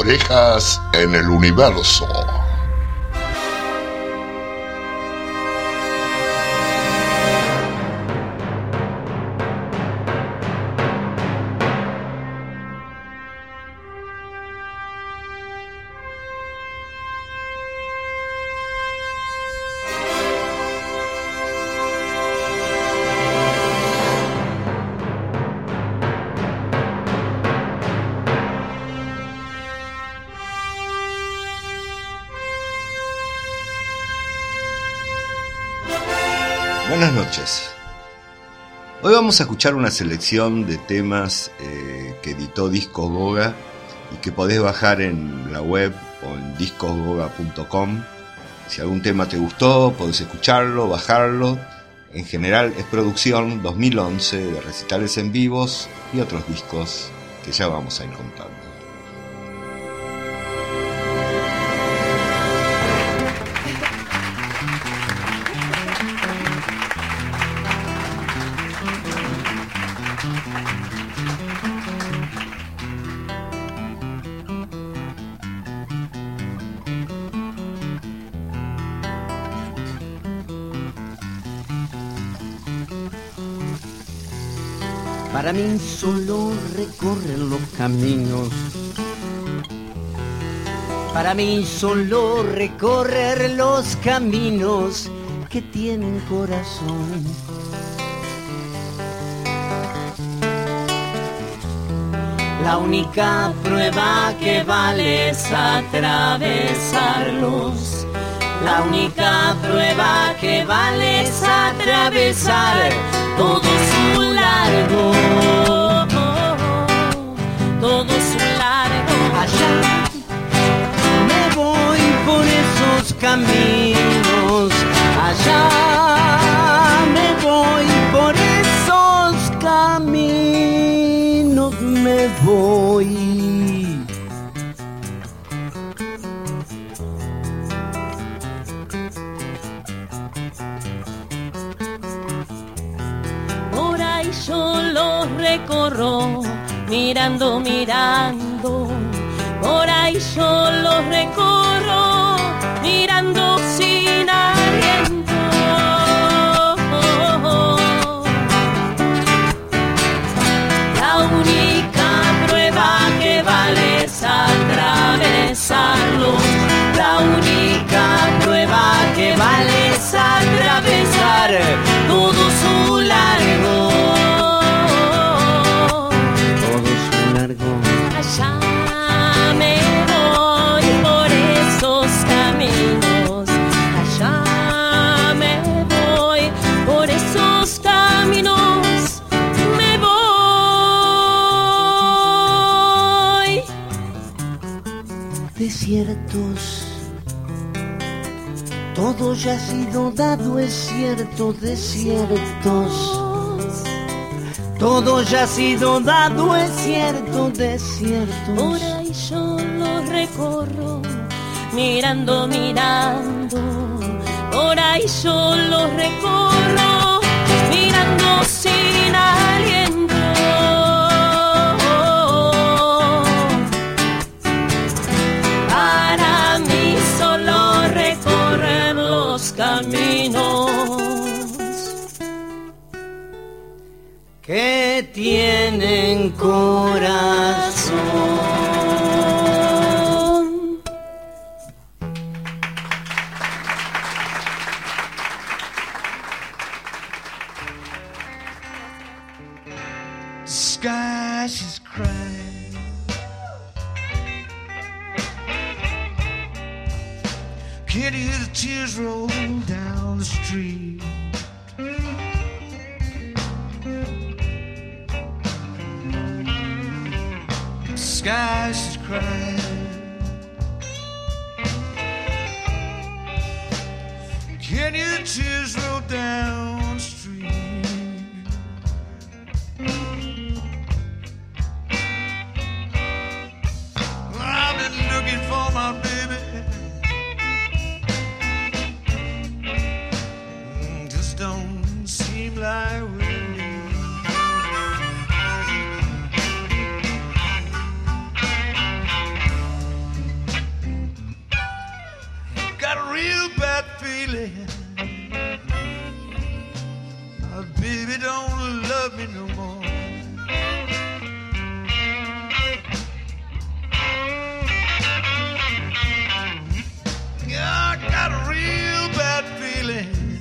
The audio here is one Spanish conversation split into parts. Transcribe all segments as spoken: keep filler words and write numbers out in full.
Orejas en el Universo. Buenas noches. Hoy vamos a escuchar una selección de temas eh, que editó Discos Goga y que podés bajar en la web o en discos goga punto com. Si algún tema te gustó, podés escucharlo, bajarlo. En general es producción dos mil once de recitales en vivos y otros discos que ya vamos a ir contando. Para mí solo recorrer los caminos. Para mí solo recorrer los caminos que tienen corazón. La única prueba que vale es atravesarlos. La única prueba que vale es atravesar todo su largo, todo su largo. Allá me voy por esos caminos, allá me voy por esos caminos, me voy. Yo los recorro, mirando, mirando. Por ahí yo los recorro, mirando sin aliento. La única prueba que vale es atravesarlos. La única prueba que vale es atravesar todo su largo. Desiertos, todo ya ha sido dado, es cierto, desiertos. Todo ya ha sido dado, es cierto, desiertos. Por ahí yo lo recorro, mirando, mirando. Por ahí yo lo recorro, mirando sin aliento. Caminos que tienen corazón. Sky, she's crying. Can't hear the tears roll down the street. Sky, she's crying. Can't hear the tears roll down the street. I've been looking for my baby. Don't seem like really. got a real bad feeling. My baby don't love me no more. Yeah, I got a real bad feeling.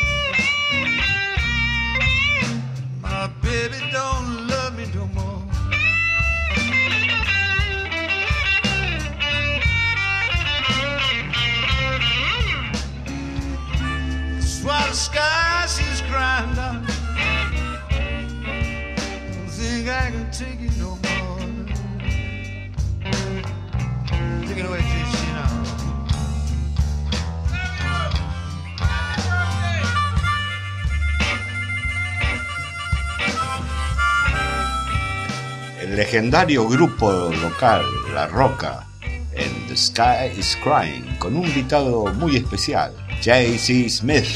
My baby don't love me no more. While the sky she's crying down, don't think I can take it no more. Take it away, J C now. El legendario grupo local La Roca en The Sky is Crying, con un invitado muy especial, J C Smith.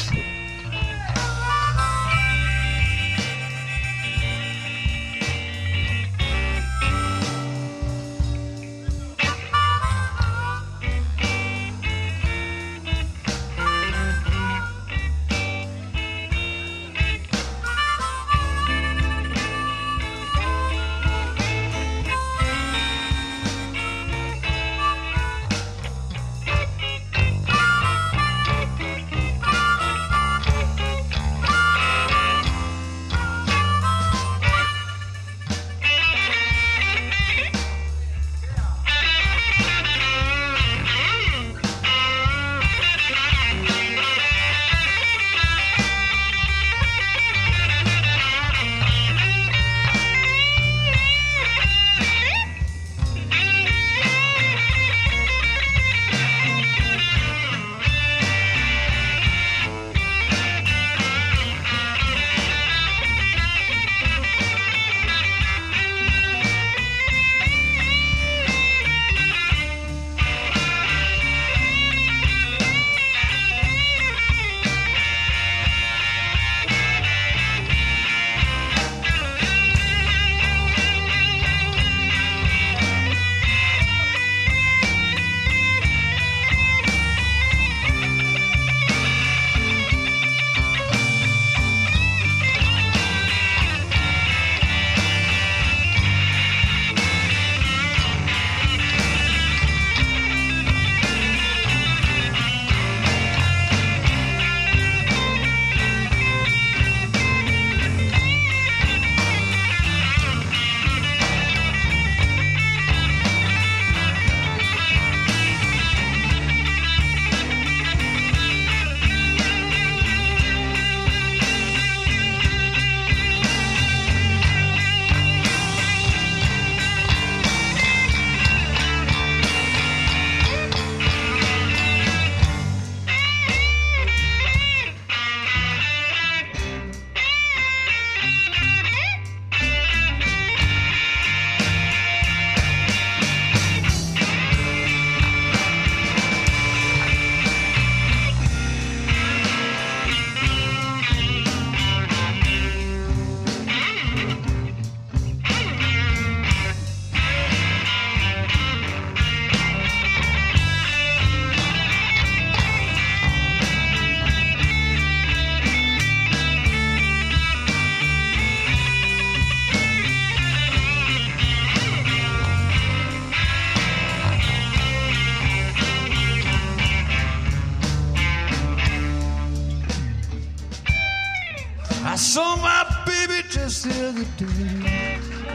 saw my baby just the other day.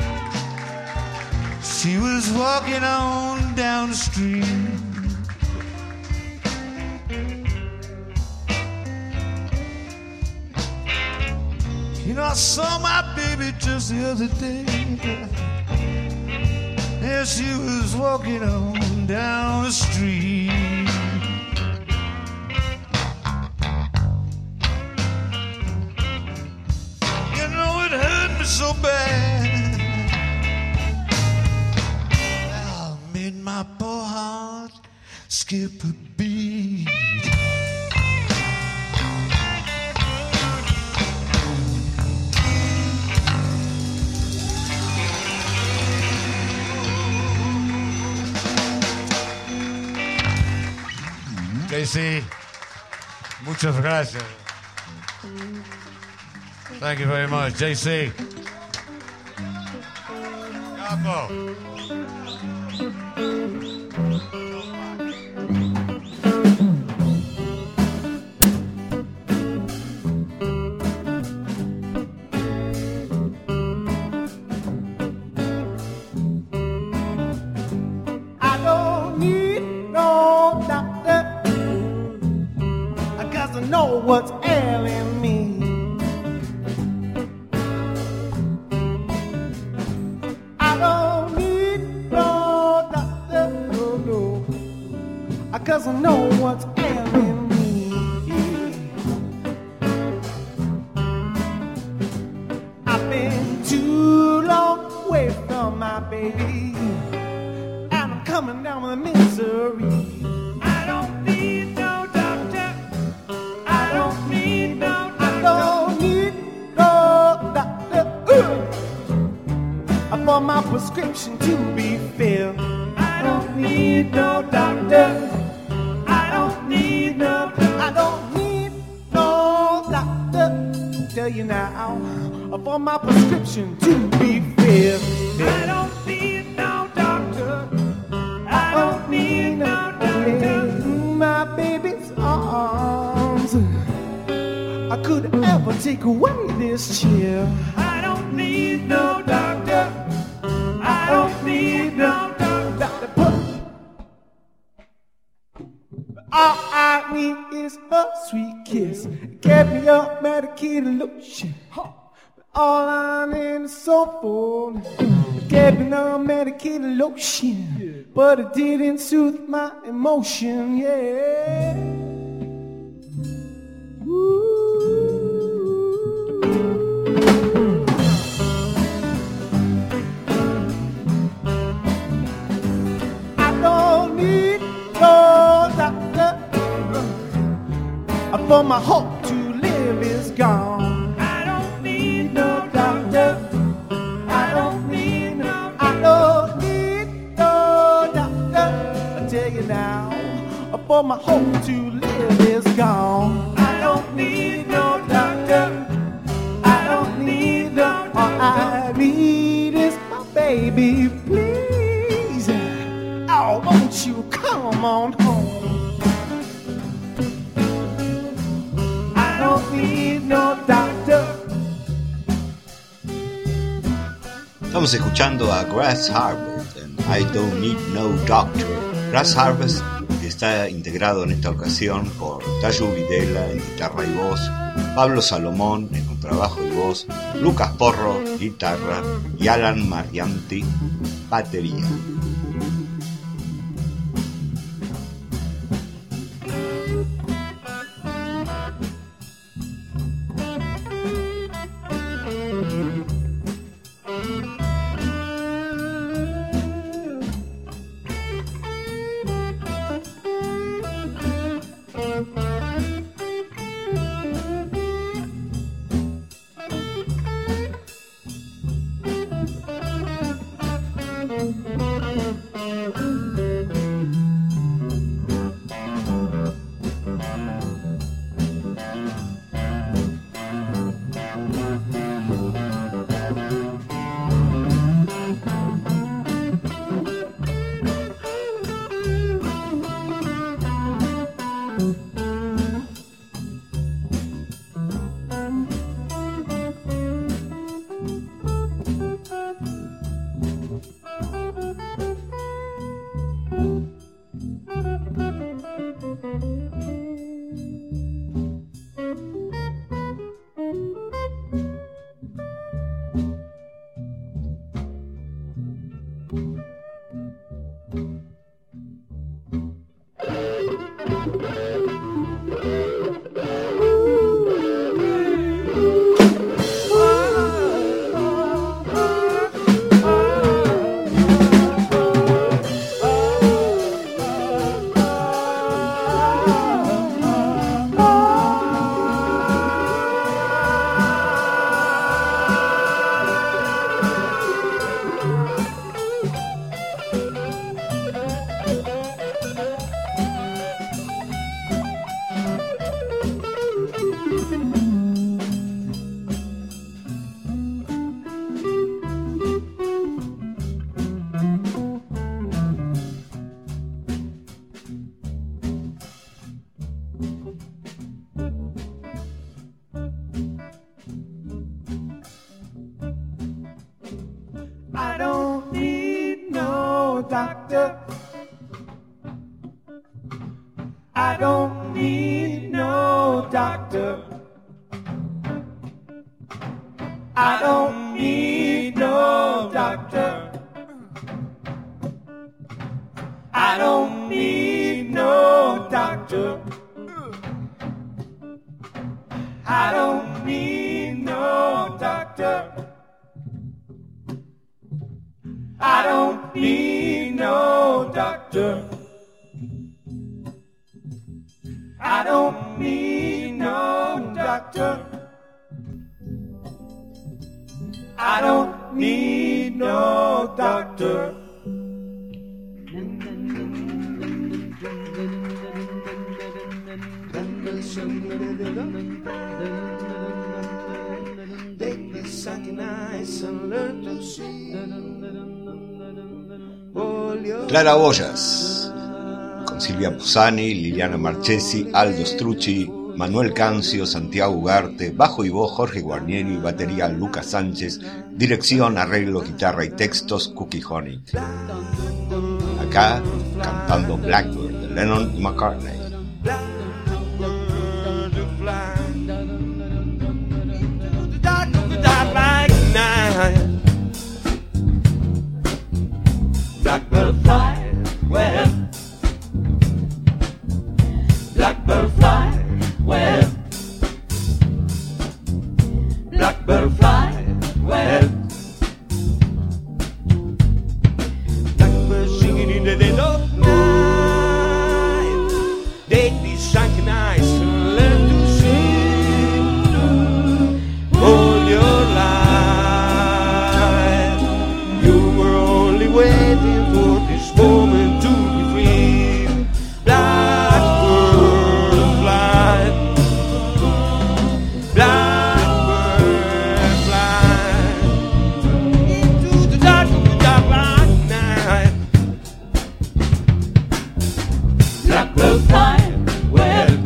She was walking on down the street. You know, I saw my baby just the other day. Yeah, she was walking on down the street. You know, it hurt me so bad. I made my poor heart skip a beat. J C, muchas gracias. Thank you very much, J C. Capo. What's ailing me? I don't need no doctor, no, no, 'cause I know what's ailing me. I've been too long away from my baby, and I'm coming down with misery. I don't need no doctor. I don't need no doctor uh, for my prescription to be filled. I don't need no doctor. I don't need no. I don't need no doctor. Tell you now, for my prescription to be filled. I don't need no doctor. I don't need no doctor. My baby's arms. I could ever take away this chill. I don't need no doctor. I don't need no doctor. All I need is a sweet kiss. Get me your medicated lotion. All I need is soulful. Get me no medicated lotion, but it didn't soothe my emotion. Yeah. I don't need no doctor, for my hope to live is gone. I don't need no doctor. I don't need no. I don't need no doctor. I tell you now, for my hope to live is gone. I don't need no doctor. I don't need no. All I need is my baby, please. Oh, won't you come on home? I don't need no doctor. Estamos escuchando a Grass Harvest en I Don't Need No Doctor. Grass Harvest está integrado en esta ocasión por Tayo Videla en guitarra y voz, Pablo Salomón en contrabajo y voz, Lucas Porro, guitarra, y Alan Marianti, batería. Oh I don't need no doctor. I don't need no doctor. I don't need no doctor. I don't need no doctor. I don't need no doctor. I don't need no doctor. I don't need no doctor. I don't need no doctor. Take the sunken eyes and learn to see. Clara Boyas, con Silvia Pusani, Liliana Marchesi, Aldo Strucci, Manuel Cancio, Santiago Ugarte, bajo y voz Jorge Guarnieri, batería Lucas Sánchez, dirección, arreglo, guitarra y textos Cookie Honey. Acá cantando Blackbird de Lennon y McCartney. Blackbird fly well. Blackbird fly well. Blackbird fly well. Blackbird singing in the dead of night. Take these sunken eyes and learn to sing all your life. You were only waiting for this moment to be free. Blackbird fly. Blackbird fly into the dark, the dark night. Blackbird fly well.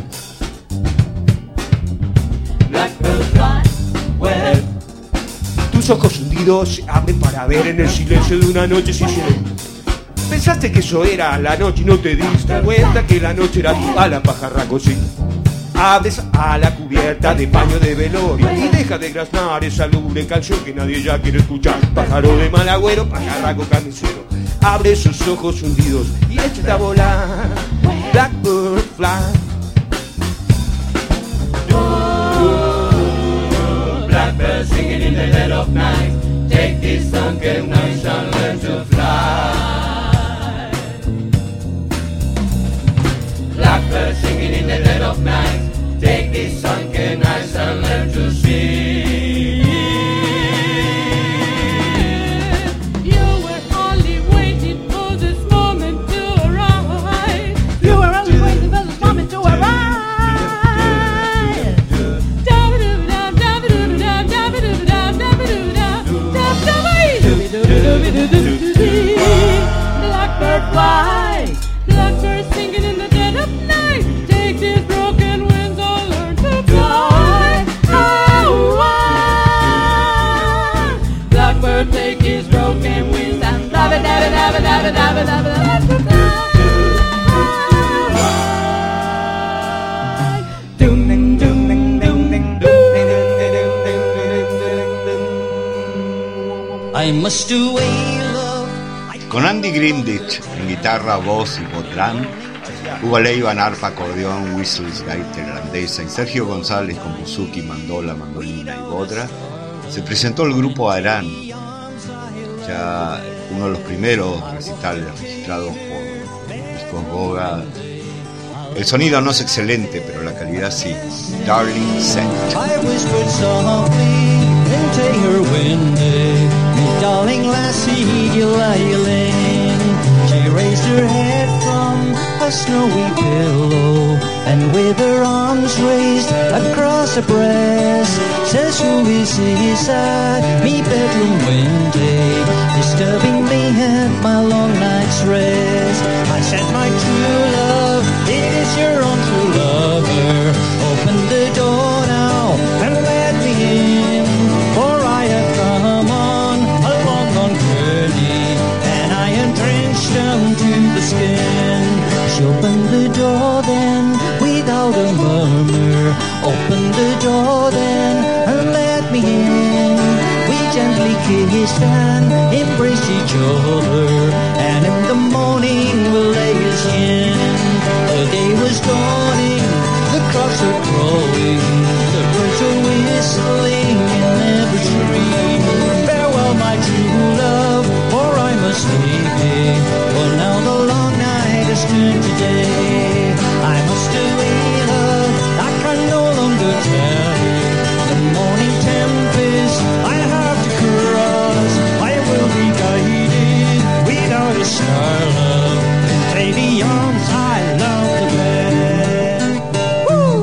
Blackbird fly well. Tus ojos hundidos se abren para ver en el silencio de una noche sin silencio. Pensaste que eso era la noche y no te diste cuenta que la noche era tu ala, pajarraco, sí. Abres a la cubierta de paño de velorio y deja de graznar esa lúgubre canción que nadie ya quiere escuchar. Pájaro de mal agüero, pajarraco carnicero. Abre sus ojos hundidos y échate a volar. Blackbird fly. Blackbird singing in the dead of night. Take this sunken nights and learn to fly. Blackbird singing in the dead of night. Take this sunken nights and learn to see. You were only waiting for this moment to arrive. You were only waiting for this moment to arrive. Blackbird fly, blackbird singing in the dead of night. Take these broken wings, I'll learn to fly. Oh, why? Blackbird take his broken wings and dabba dabba dabba dabba dabba dabba dabba dabba. I must do a love. Con Andy Grindich en guitarra, voz y botlán, Hugo Leiva en arpa, acordeón, whistles, gaita irlandesa y Sergio González con buzuki, mandola, mandolina y bodra, se presentó el grupo Arán, ya uno de los primeros recitales registrados por Discos Goga. El sonido no es excelente, pero la calidad sí. Darling Set. I whispered softly into her window, "Me darling lassie, you lying." She raised her head from a snowy pillow, and with her arms raised across her breast, says, "Who is inside me bedroom window, disturbing me at my long night's rest?" I said, "My true love, it is your own true love. kissed and embraced each other, and in the morning we'll lay us in. The day was dawning, the cocks were crowing, the birds were whistling in every tree. Farewell, my true love, for I must leave thee, for now the long night has turned to day. I must away, love, I can no longer tarry. The morning tempest I have to cross, I will be guided without a star, love, into the arms I love the best. Woo!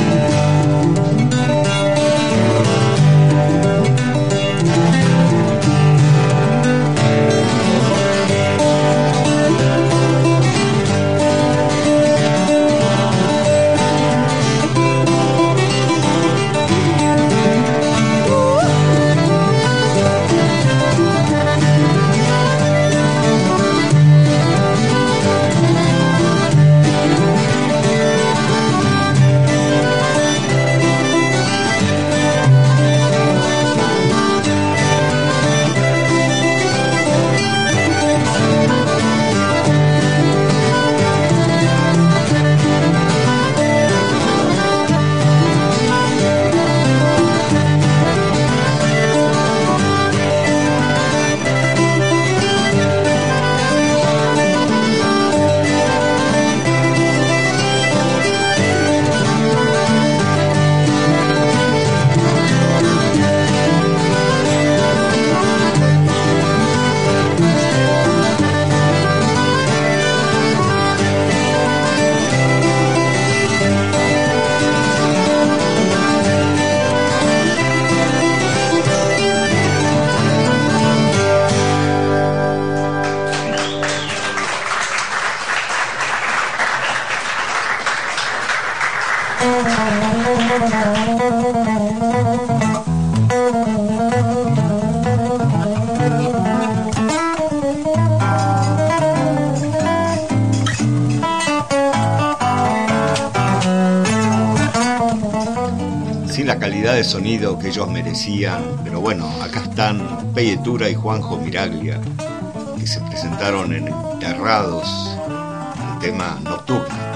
Sin la calidad de sonido que ellos merecían, pero bueno, acá están Peyetura y Juanjo Miraglia, que se presentaron en Enterrados, el tema Nocturno.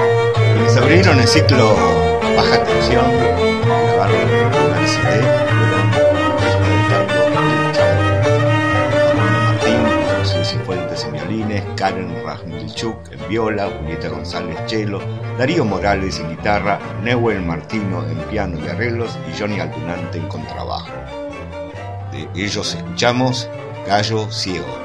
Les abrieron el ciclo Baja Tensión, grabaron el primer C D, Karen Razmilchuk en viola, Julieta González cello, Darío Morales en guitarra, Newell Martino en piano y arreglos y Johnny Aldunante en contrabajo. De ellos escuchamos Gallo Ciego.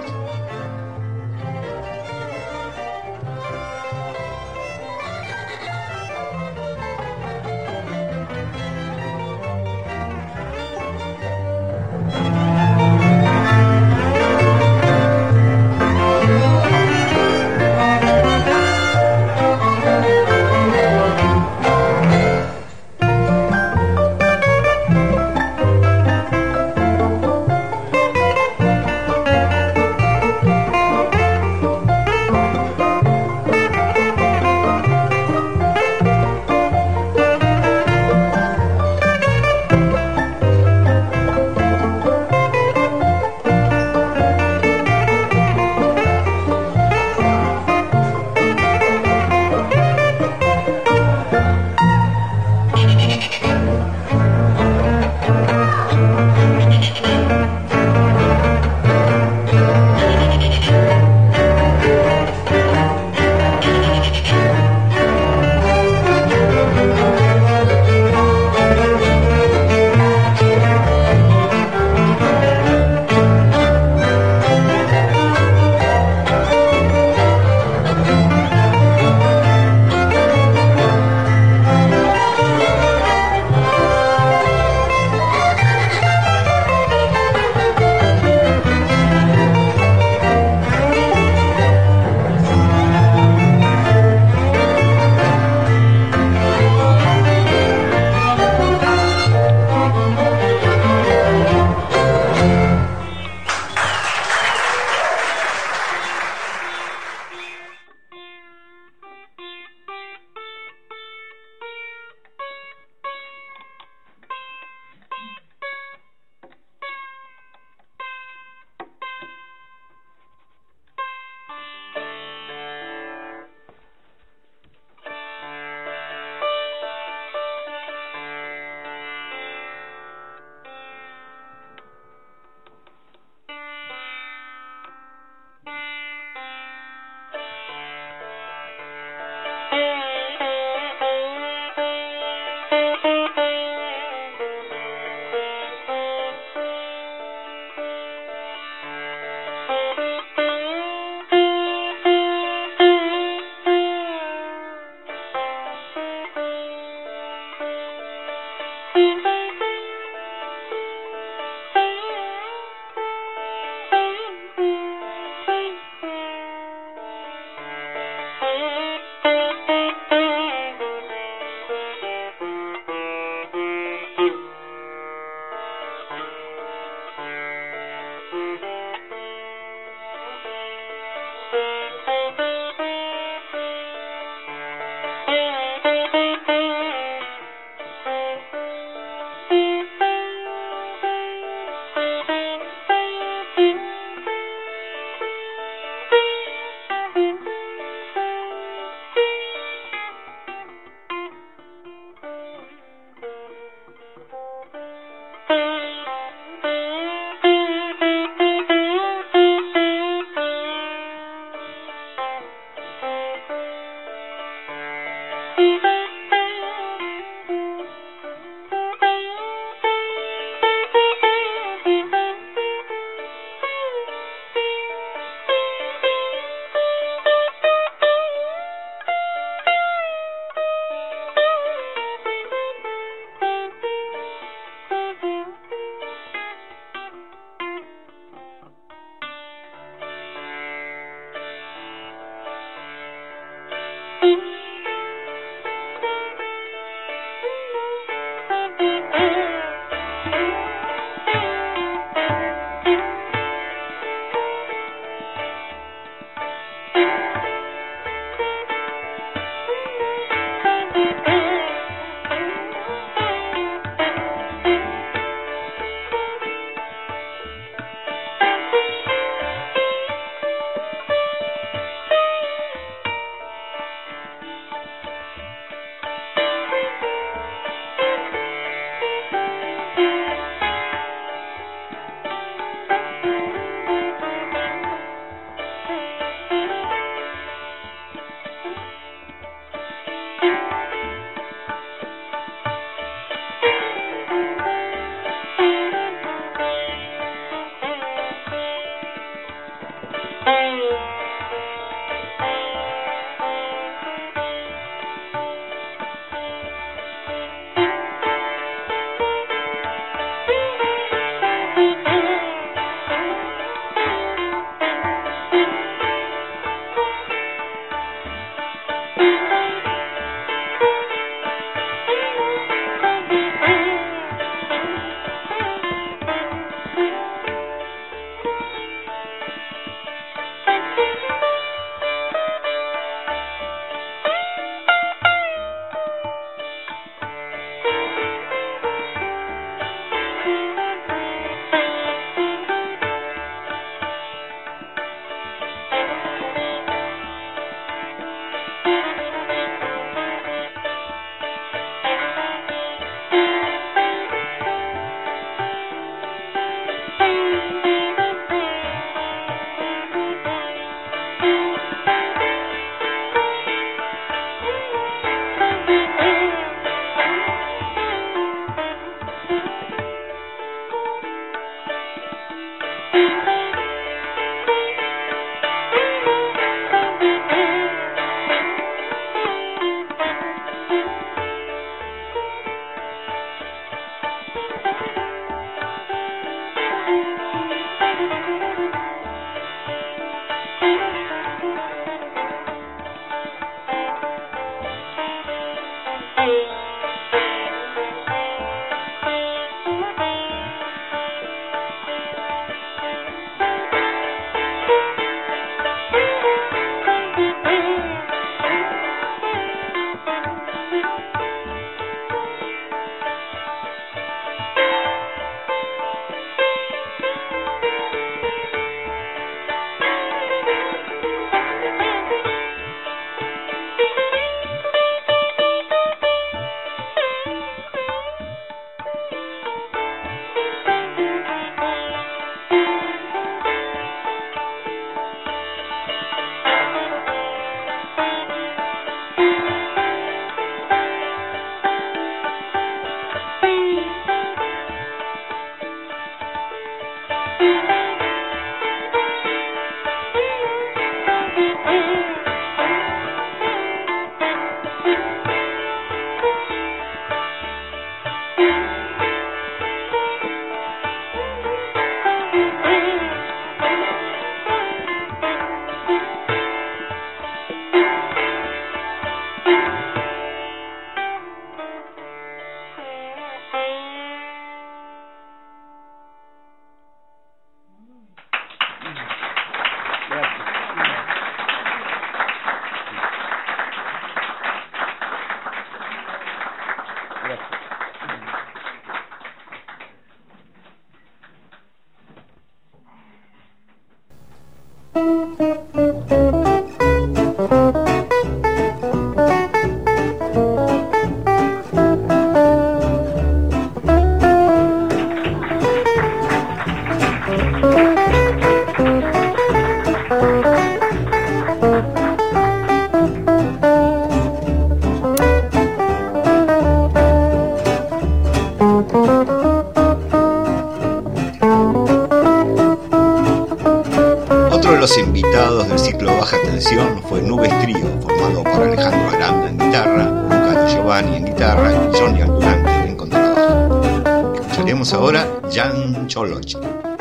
Los invitados del ciclo Baja Tensión fue Nubes Trío, formado por Alejandro Aranda en guitarra, Luca Di Giovanni en guitarra y Johnny Aldurante en contrabajo. Escucharemos ahora Jan Cholochi.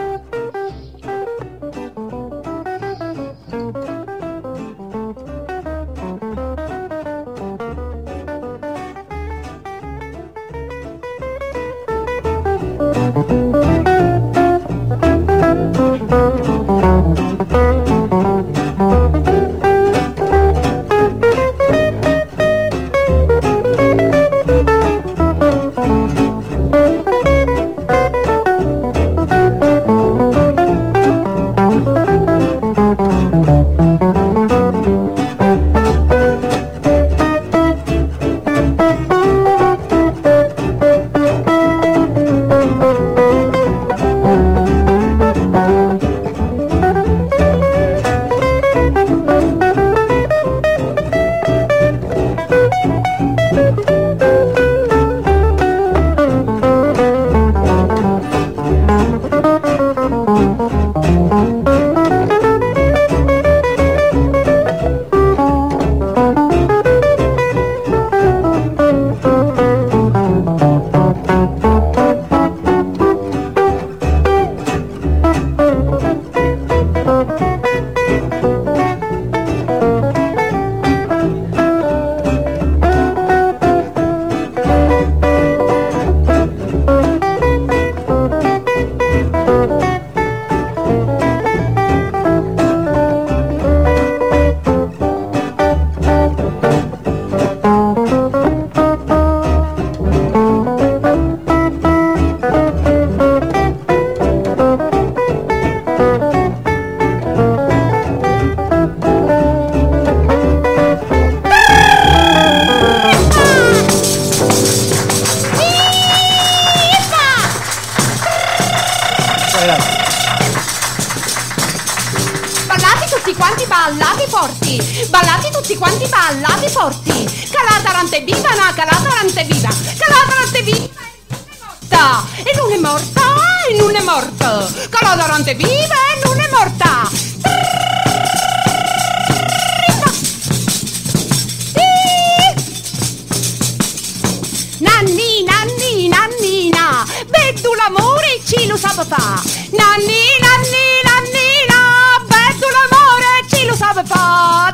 ballate forti, ballate tutti quanti, ballate forti. Calatarante viva, na calatarante viva, calatarante viva e non è morta, e non è morta, calatarante viva e non è morta. Nanni, nanni, nannina, vedo l'amore ci lo sa fa. Nanni, nanni, nannina, vedo l'amore ci lo sa fa.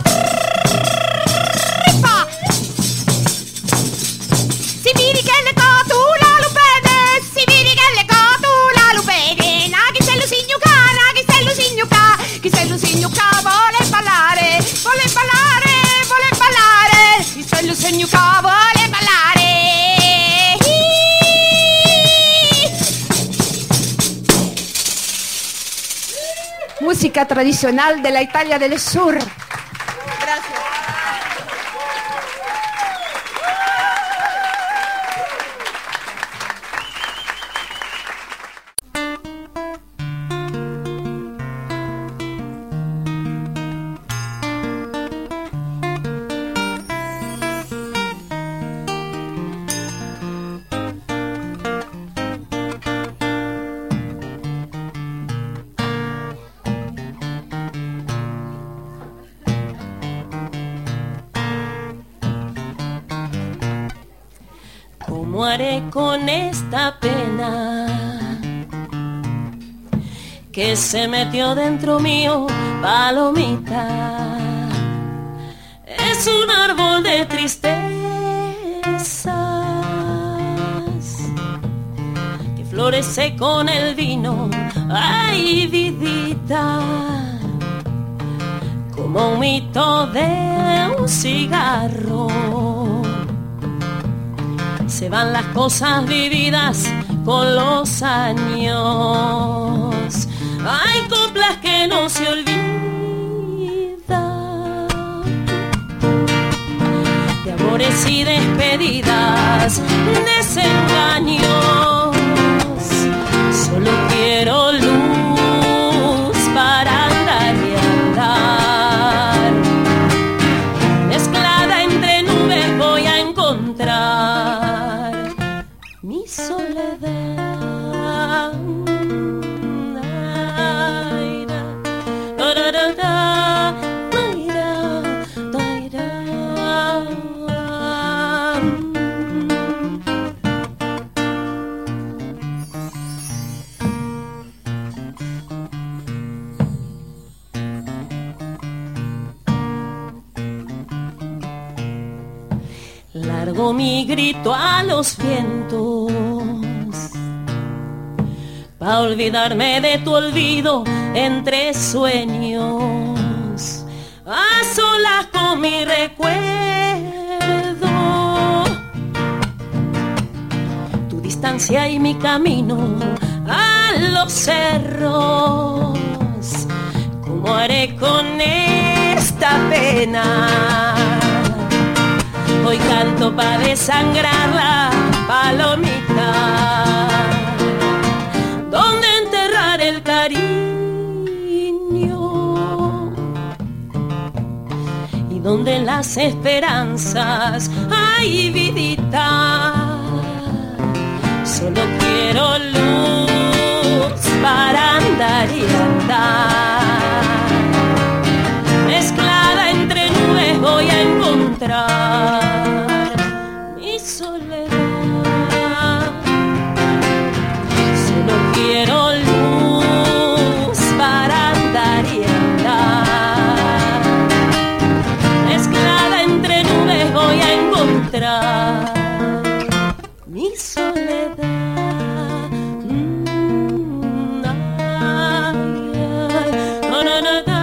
Si vedi che le cotula lo vede, si vedi che le cotula lo vede. Na chi se lo signuca, na chi se lo signuca, chi se lo signuca vuole ballare, vuole ballare, vuole ballare, chi se lo signuca vuole ballare. Música tradicional de la Italia del Sur. Gracias. Muere con esta pena que se metió dentro mío, palomita. es un árbol de tristezas que florece con el vino. Ay, vidita, como un mito de un cigarro. Se van las cosas vividas con los años. Hay coplas que no se olvidan, de amores y despedidas, desengaños. Solo quiero luz para andar y andar. Mezclada entre nubes voy a encontrar mi soledad. Largo mi grito a los vientos, pa' olvidarme de tu olvido entre sueños, a solas con mi recuerdo, tu distancia y mi camino a los cerros. ¿Cómo haré con esta pena? Hoy canto pa' desangrar la palomita, donde enterrar el cariño y donde las esperanzas. Ay, vidita, solo quiero luz para andar y andar. Mezclada entre nubes voy a encontrar mi soledad. Solo quiero luz para andar y andar. Mezclada entre nubes voy a encontrar mi soledad. Mm, ay, ay, no, no, no, no.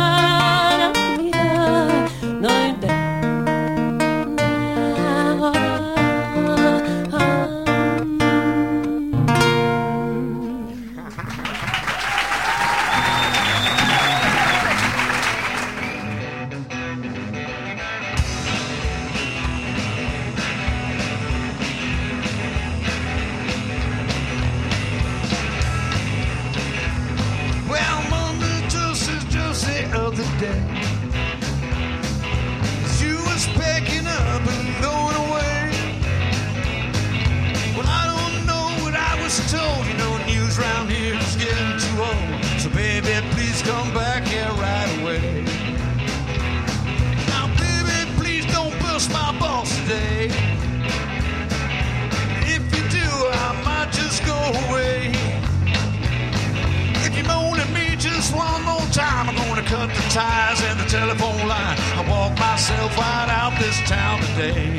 Cut the ties and the telephone line. I walk myself right out this town today.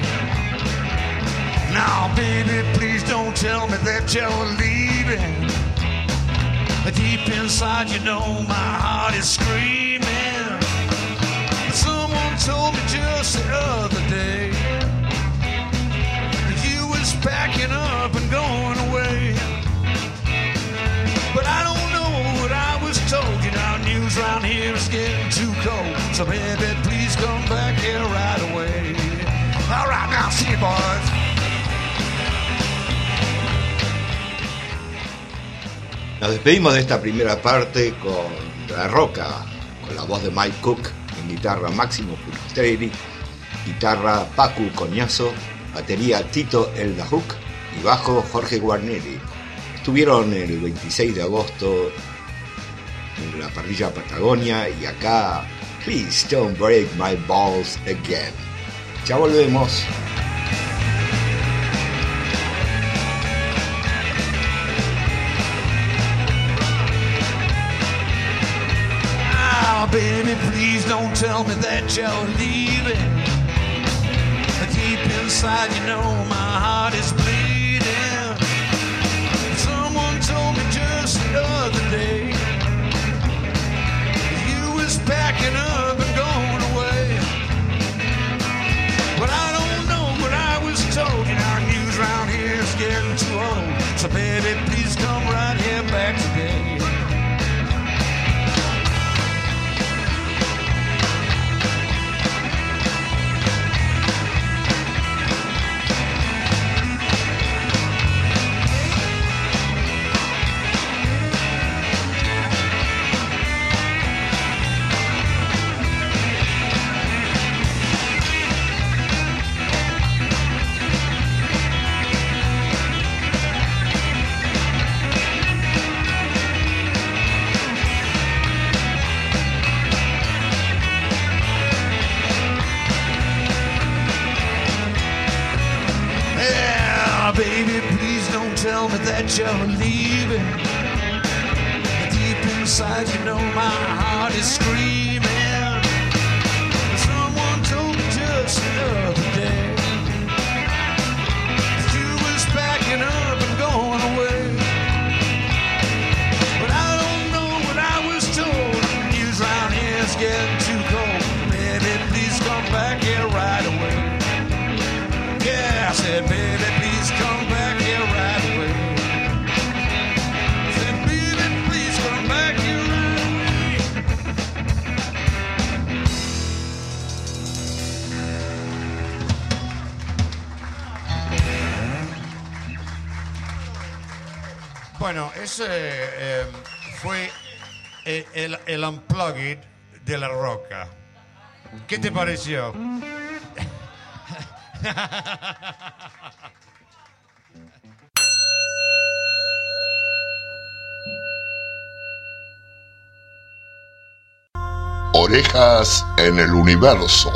Now, baby, please don't tell me that you're leaving. Deep inside, you know my heart is screaming. Someone told me just the other day that you was packing up and going away. But I don't know what I was told. You know, news around here is getting too cold. So baby, please come back here right away. All right, now see you, boys. Nos despedimos de esta primera parte con La Roca, con la voz de Mike Cook, en guitarra Máximo Pulistreri, guitarra Pacu Coñazo, batería Tito El Dajuk y bajo Jorge Guarneri. Estuvieron el veintiséis de agosto en la parrilla Patagonia y acá Please Don't Break My Balls Again. Ya volvemos. Oh, baby, please don't tell me that you're leaving. inside, you know my heart is bleeding. Someone told me just the other day you was packing up and going away. But I don't know what I was told. You know, our news round here is getting too old. So baby, please come right here back today. Baby, please don't tell me that you're leaving. Deep inside, you know my heart is screaming. Someone told me just the other day that you was packing up and going away. But I don't know what I was told. The news round here is getting too cold. Baby, please come back here right away. Yeah, I said, baby, please come back here right away. I said, baby, please come back here right away. Bueno, ese eh, fue el, el, el Unplugged de La Roca. ¿Qué te pareció? Orejas en el universo.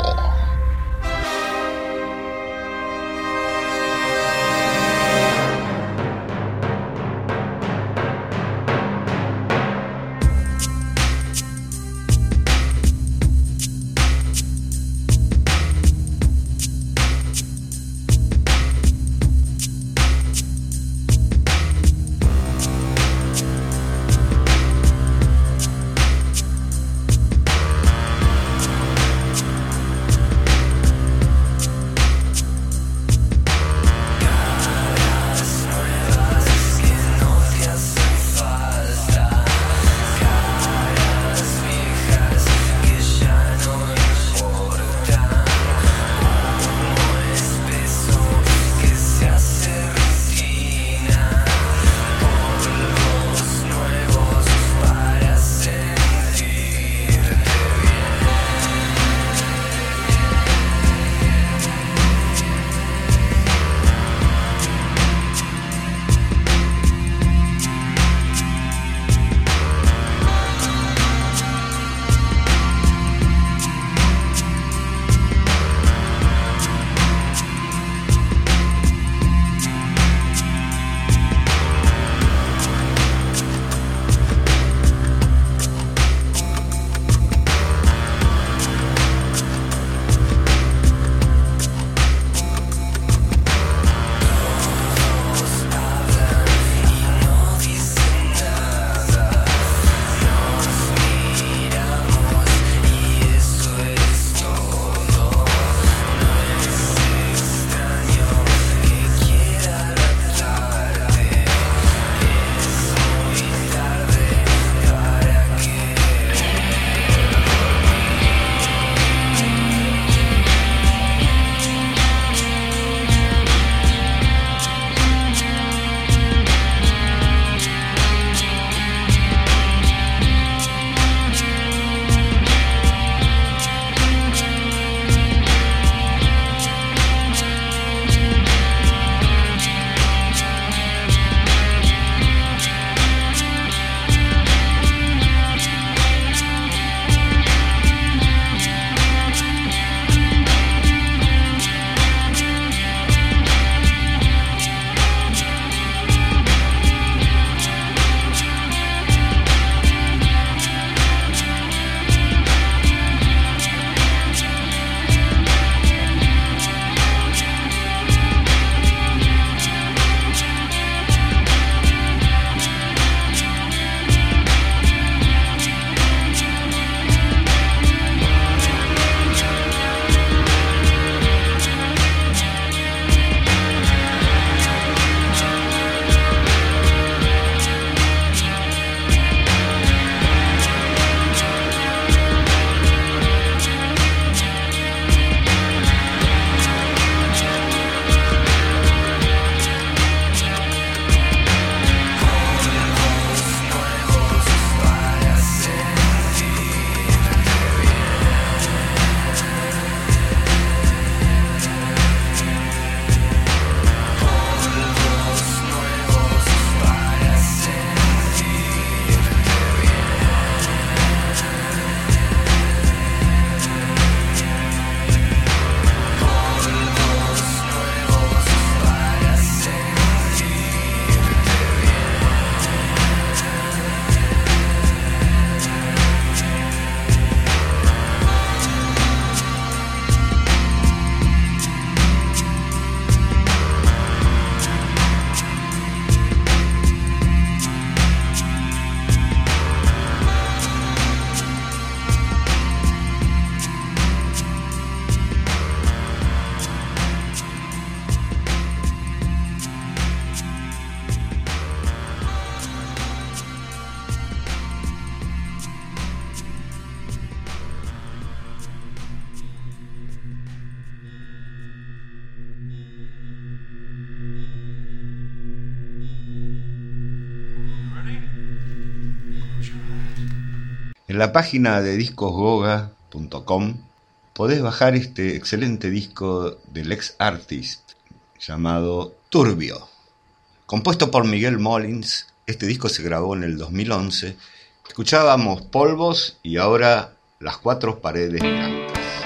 En la página de discos goga punto com podés bajar este excelente disco del ex artist llamado Turbio. Compuesto por Miguel Molins, este disco se grabó en el dos mil once. Escuchábamos Polvos y ahora Las Cuatro Paredes Blancas.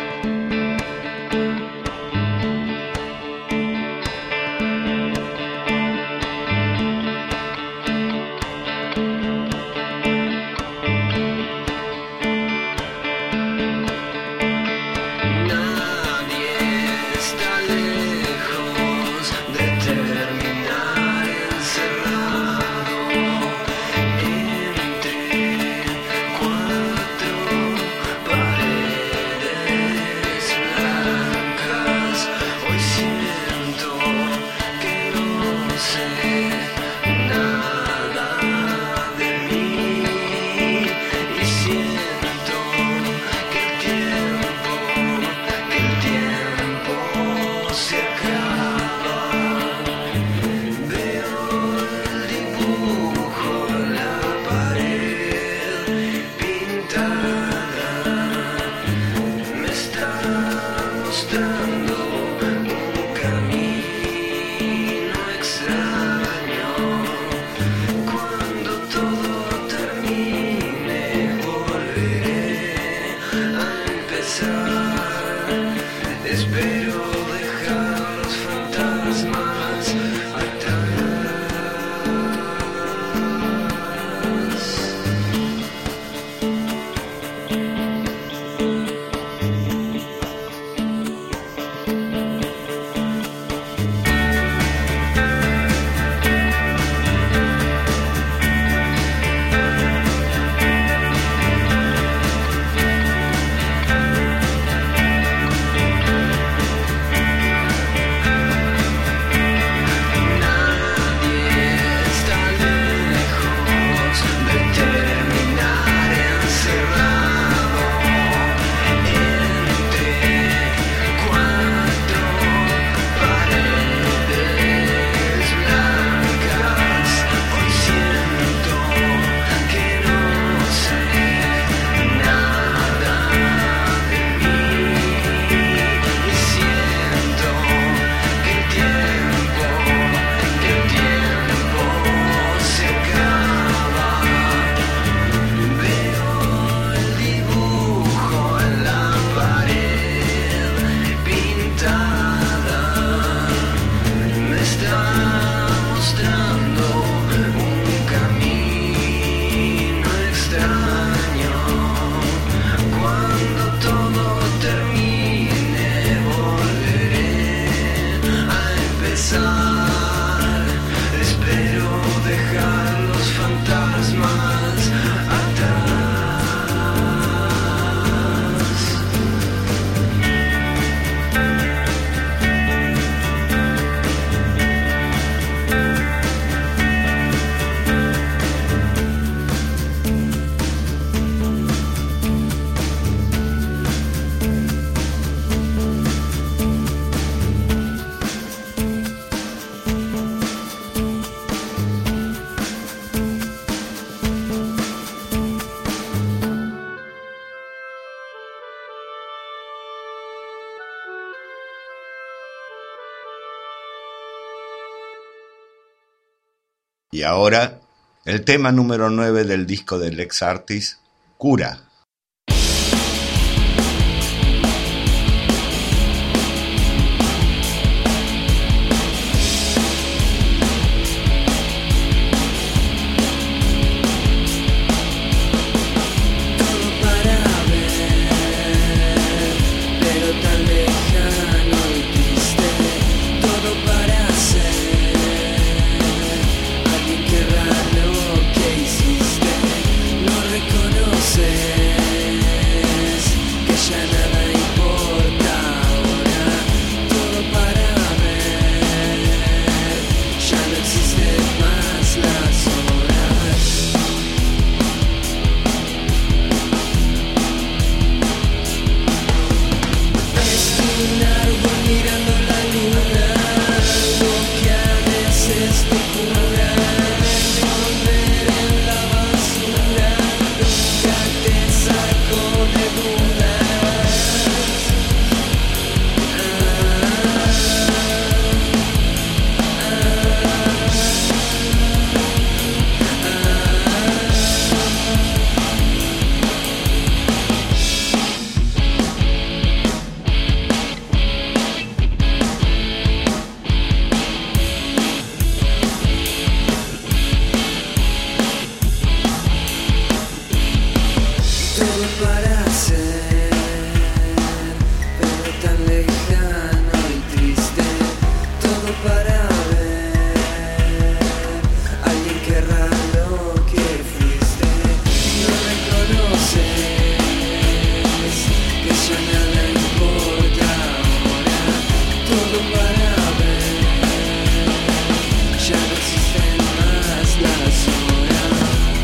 Y ahora, el tema número nueve del disco del ex artist, Cura. Alguien que raro que hiciste, no reconoce. para ver. Ya no existen más las horas.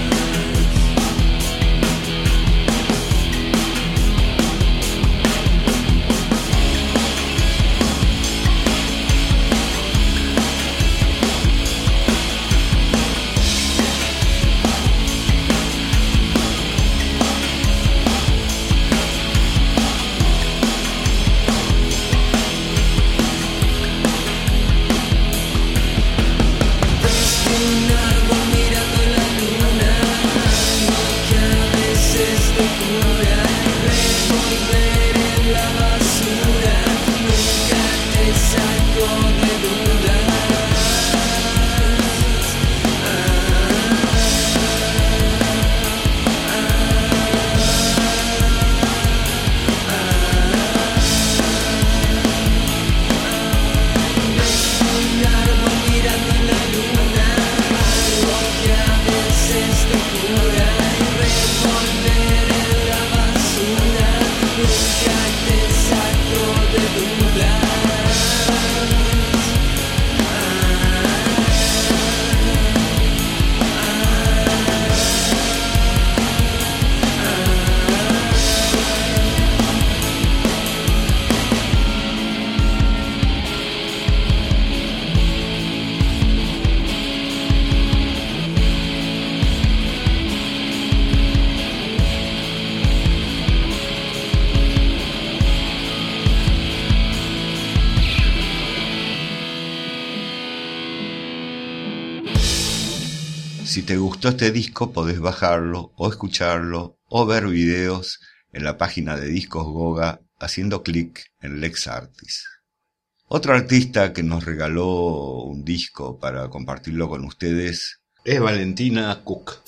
Si te gustó este disco, podés bajarlo o escucharlo o ver videos en la página de Discos Goga haciendo clic en Lex Artis. Otro artista que nos regaló un disco para compartirlo con ustedes es Valentina Cook.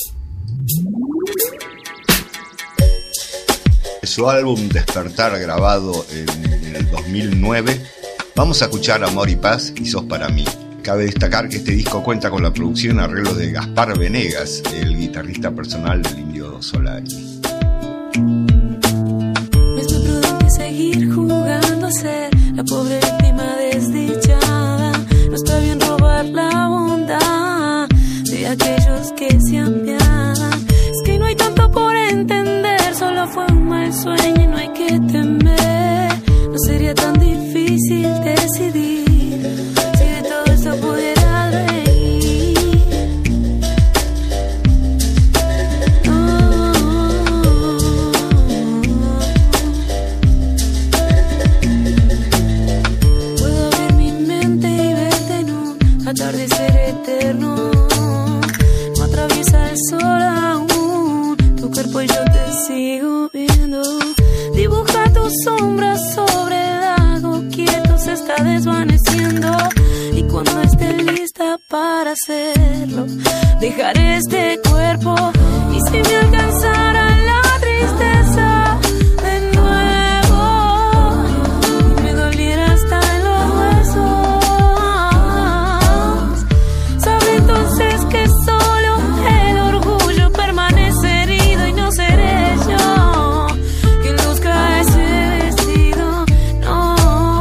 De su álbum Despertar, grabado en el dos mil nueve, vamos a escuchar Amor y Paz y Sos para mí. Cabe destacar que este disco cuenta con la producción y arreglo de Gaspar Venegas, el guitarrista personal del Indio Solari. No es muy prudente seguir jugando a ser la pobre víctima desdichada. No está bien robar la bondad de aquellos que se apiadan. Es que no hay tanto por entender, solo fue un mal sueño y no hay que temer. No sería tan difícil decidir pudiera reír. Oh, puedo abrir mi mente y verte en un atardecer eterno. No atraviesa el sol aún tu cuerpo y yo te sigo viendo. Dibuja tu sombra sobre el lago quieto, se está desvaneciendo. Y cuando esté lista para hacerlo, dejaré este cuerpo. Y si me alcanzara la tristeza de nuevo, y me doliera hasta en los huesos, sabré entonces que solo el orgullo permanece herido y no seré yo quien luzca ese vestido. No.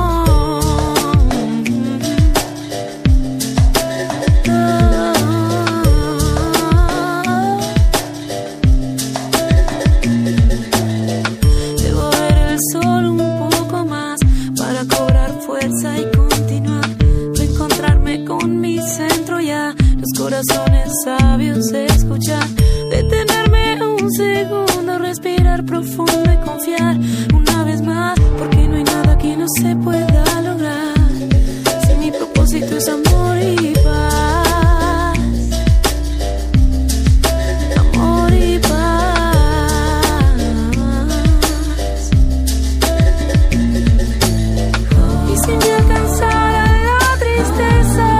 Corazones sabios escuchar, detenerme un segundo, respirar profundo y confiar una vez más, porque no hay nada que no se pueda lograr. Si mi propósito es amor y paz, amor y paz. Y si me alcanzara la tristeza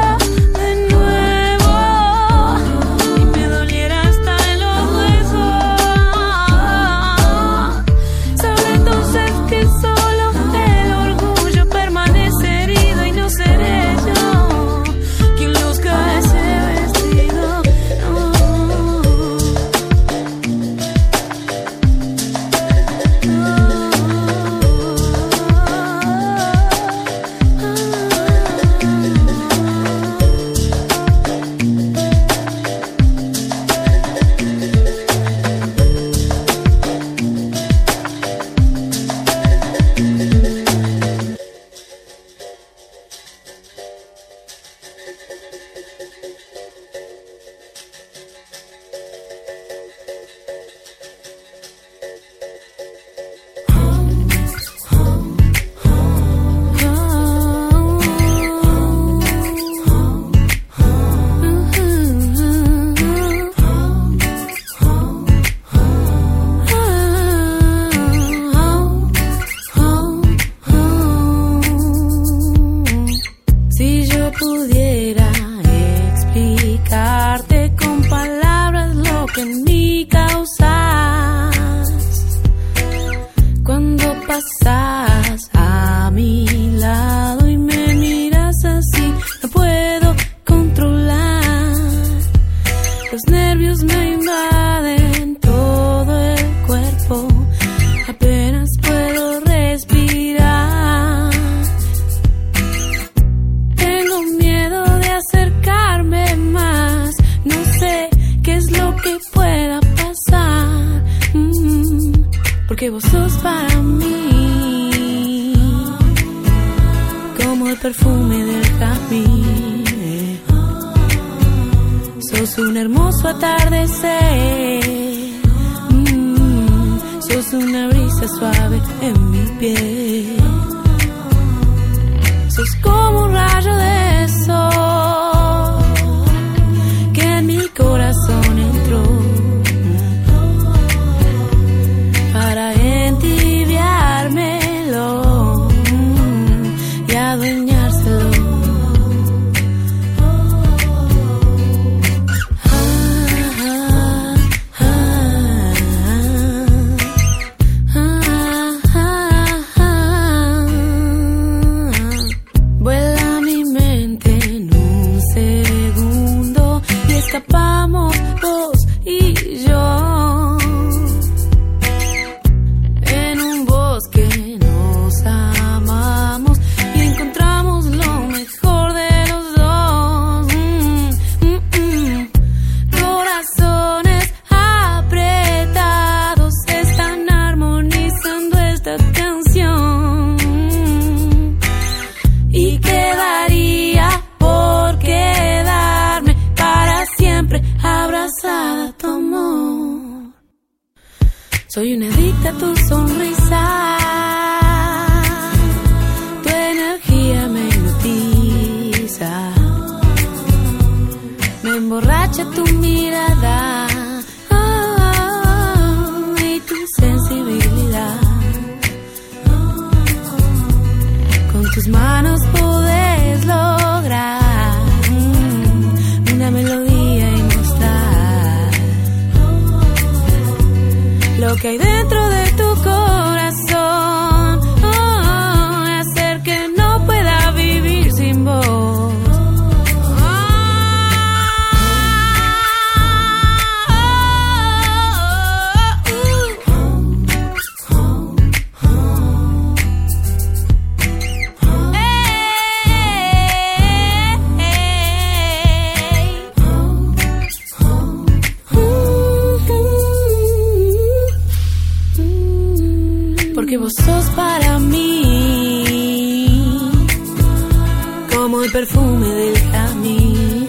yo pudiera explicarte con palabras lo que en mí causas cuando pasas a mi lado y me miras así, no puedo controlar. Los nervios me invaden todo el cuerpo, apenas puedo respirar. Tengo miedo de acercarme más, no sé qué es lo que pueda pasar, mm, porque vos sos para mí como el perfume del jazmín. Sos un hermoso atardecer, mm, sos una brisa suave en mi piel. Sos como un rayo de sol que en mi corazón entró para entibiármelo mm, y adueñárselo. Escapamos vos y yo en un bosque, nos amamos y encontramos lo mejor de los dos. Mm, mm, mm. Corazones apretados están armonizando esta canción y quedaría por quedarme para siempre abrazada a tu amor. Soy una adicta a tu sonrisa, tu energía me hipnotiza, me emborracha tu mirada oh, y tu sensibilidad. Con tus manos podés lograr mm, una melodía y mostrar lo que hay dentro de tu corazón, oh, hacer que no pueda vivir sin vos. Porque vos sos para mí como el perfume del jazmín.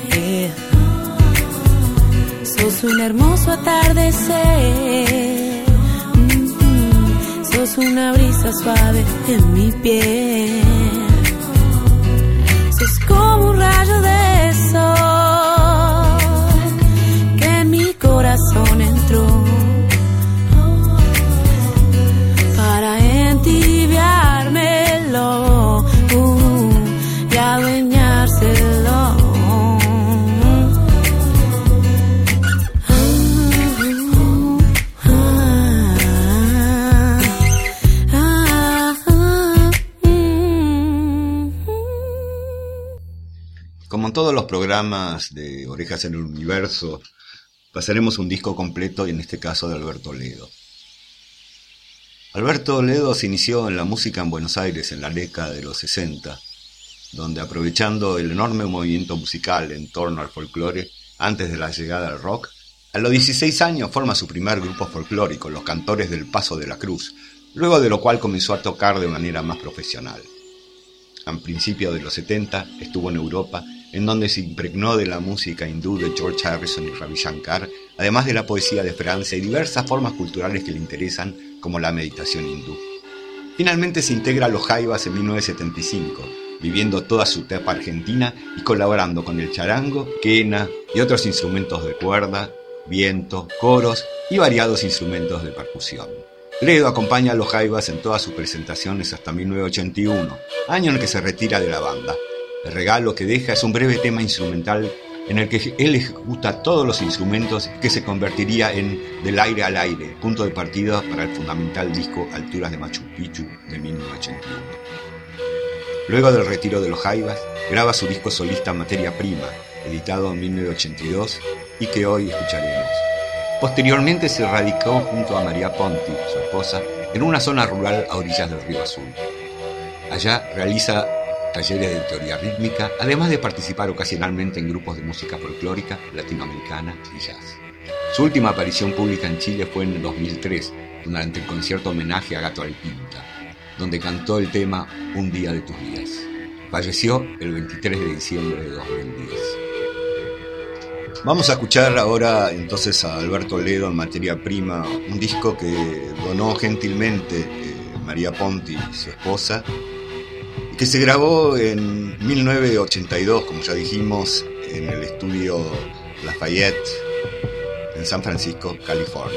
Sos un hermoso atardecer, mm-hmm. Sos una brisa suave en mi piel. Sos como un rayo de sol que en mi corazón entró para entibiármelo uh, y adueñárselo. Como en todos los programas de Orejas en el Universo, pasaremos un disco completo y en este caso de Alberto Ledo. Alberto Ledo se inició en la música en Buenos Aires en la década de los sesenta, donde aprovechando el enorme movimiento musical en torno al folclore antes de la llegada del rock, a los dieciséis años forma su primer grupo folclórico, Los Cantores del Paso de la Cruz, luego de lo cual comenzó a tocar de manera más profesional. A principios de los setenta estuvo en Europa, en donde se impregnó de la música hindú de George Harrison y Ravi Shankar, además de la poesía de Francia y diversas formas culturales que le interesan, como la meditación hindú. Finalmente se integra a los Jaivas en mil novecientos setenta y cinco, viviendo toda su etapa argentina y colaborando con el charango, quena y otros instrumentos de cuerda, viento, coros y variados instrumentos de percusión. Ledo acompaña a los Jaivas en todas sus presentaciones hasta mil novecientos ochenta y uno, año en el que se retira de la banda. El regalo que deja es un breve tema instrumental en el que él ejecuta todos los instrumentos que se convertiría en Del aire al aire, punto de partida para el fundamental disco Alturas de Machu Picchu de mil novecientos ochenta y uno. Luego del retiro de los Jaivas, graba su disco solista Materia Prima, editado en mil novecientos ochenta y dos y que hoy escucharemos. Posteriormente se radicó junto a María Ponti, su esposa, en una zona rural a orillas del Río Azul. Allá realiza talleres de teoría rítmica, además de participar ocasionalmente en grupos de música folclórica, latinoamericana y jazz. Su última aparición pública en Chile fue en el dos mil tres, durante el concierto homenaje a Gato Alpinta, donde cantó el tema Un día de tus días. Falleció el veintitrés de diciembre de dos mil diez. Vamos a escuchar ahora entonces a Alberto Ledo en Materia Prima, un disco que donó gentilmente eh, María Ponti, su esposa, que se grabó en mil novecientos ochenta y dos, como ya dijimos, en el estudio Lafayette, en San Francisco, California.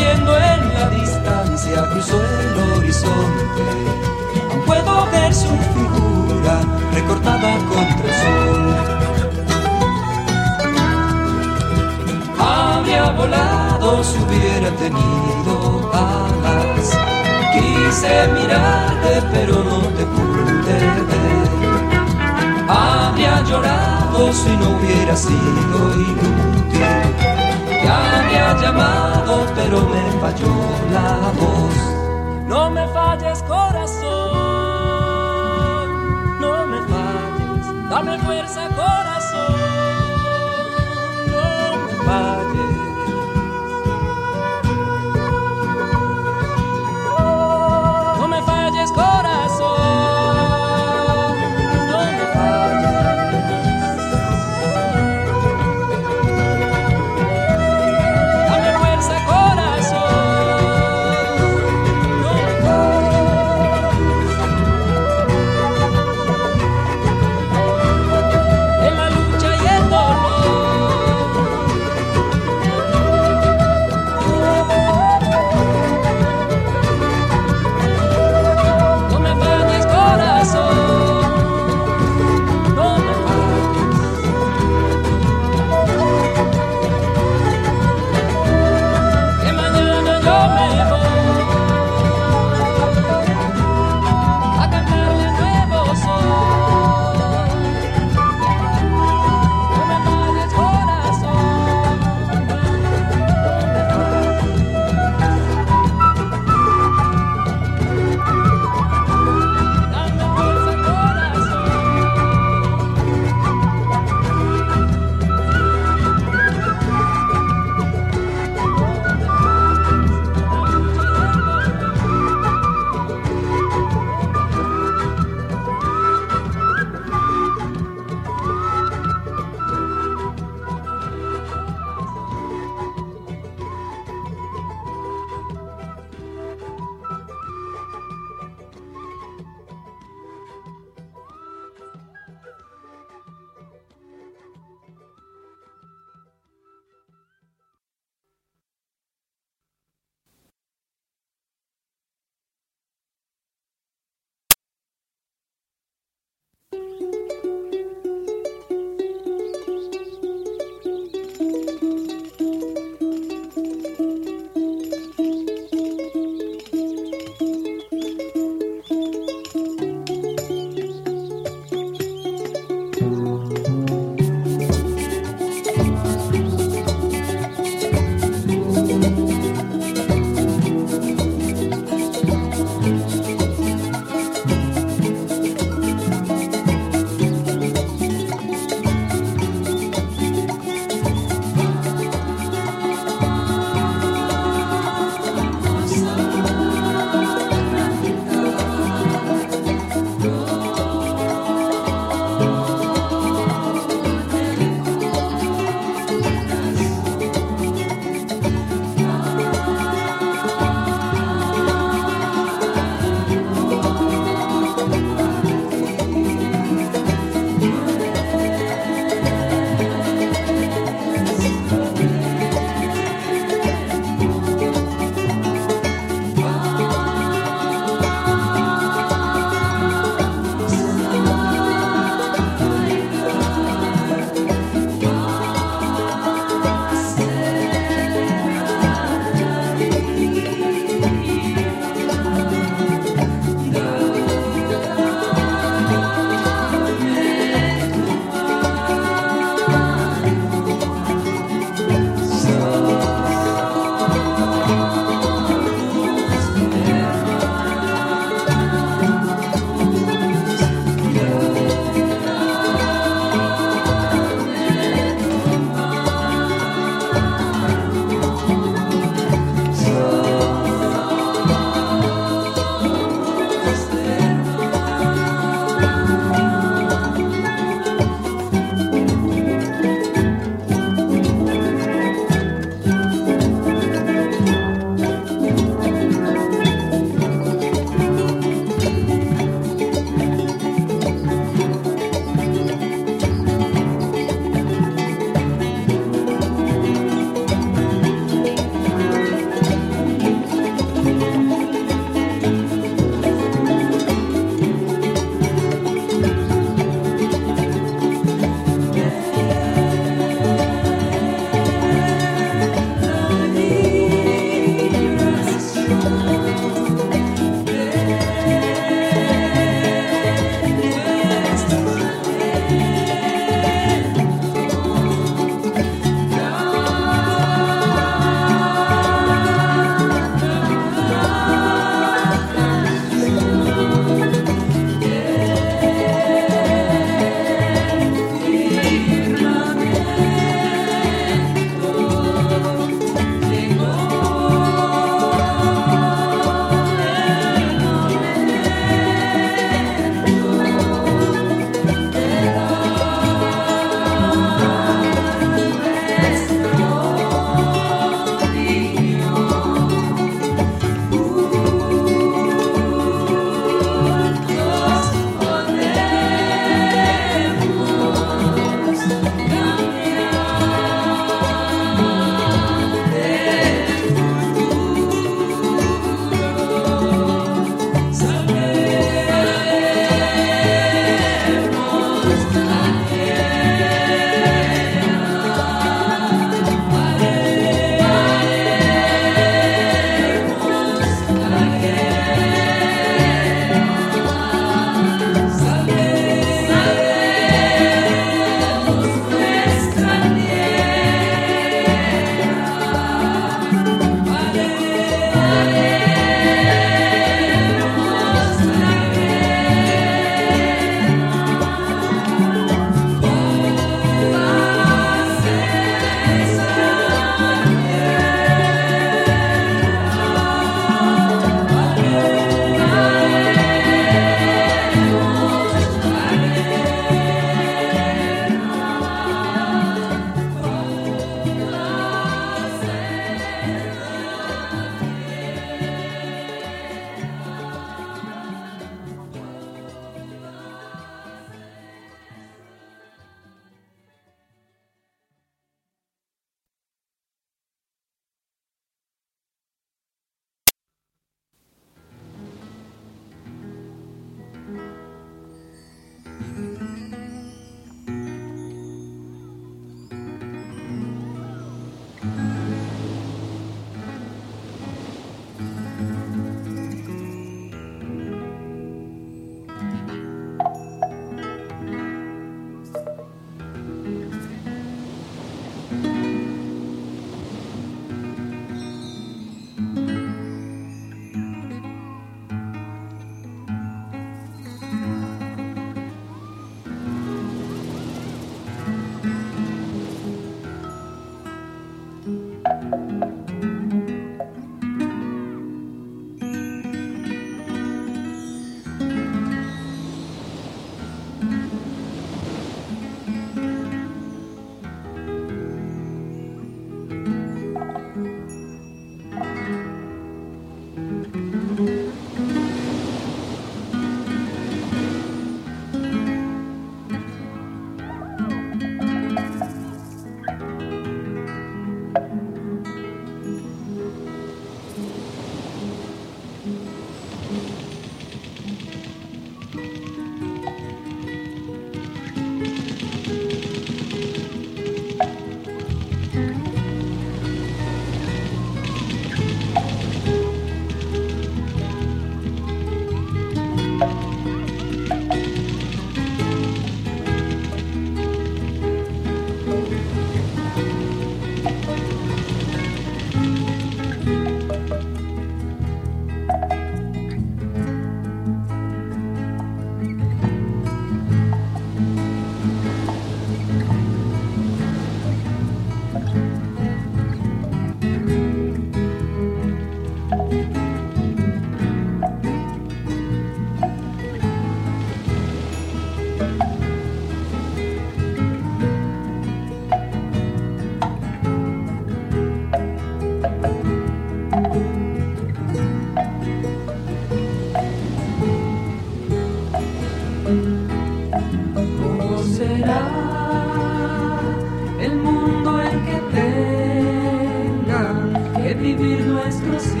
vivir nuestros hijos.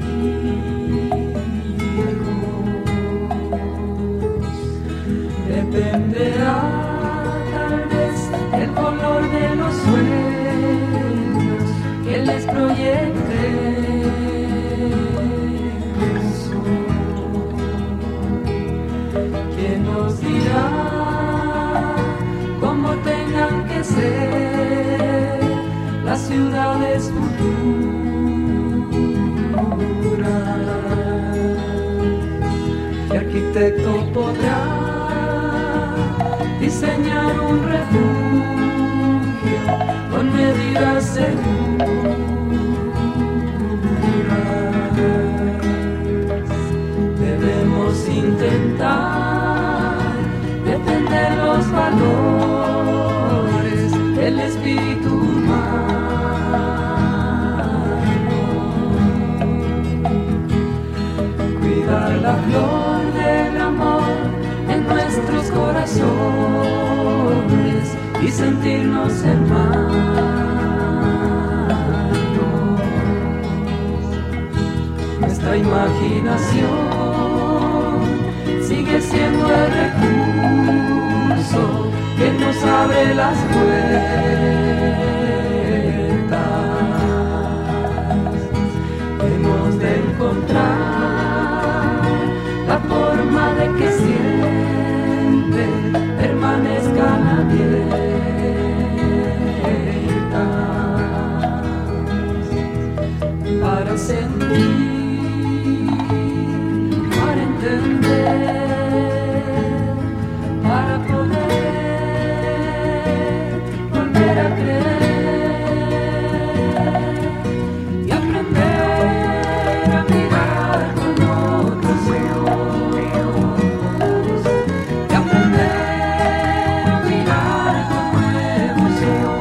Dependerá tal vez el color de los sueños que les proyectemos. ¿Quién nos dirá cómo tengan que ser las ciudades futuras? ¿Qué arquitecto podrá diseñar un refugio con medidas seguras? Debemos intentar defender los valores del espíritu humano, cuidar la flor del amor en nuestros corazones y sentirnos hermanos. Nuestra imaginación sigue siendo el recurso que nos abre las puertas. Hemos de encontrar la forma de que siempre permanezcan abiertas para sentir, para entender, para poder volver a creer y aprender a mirar con otros ojos, y aprender a mirar con nuevos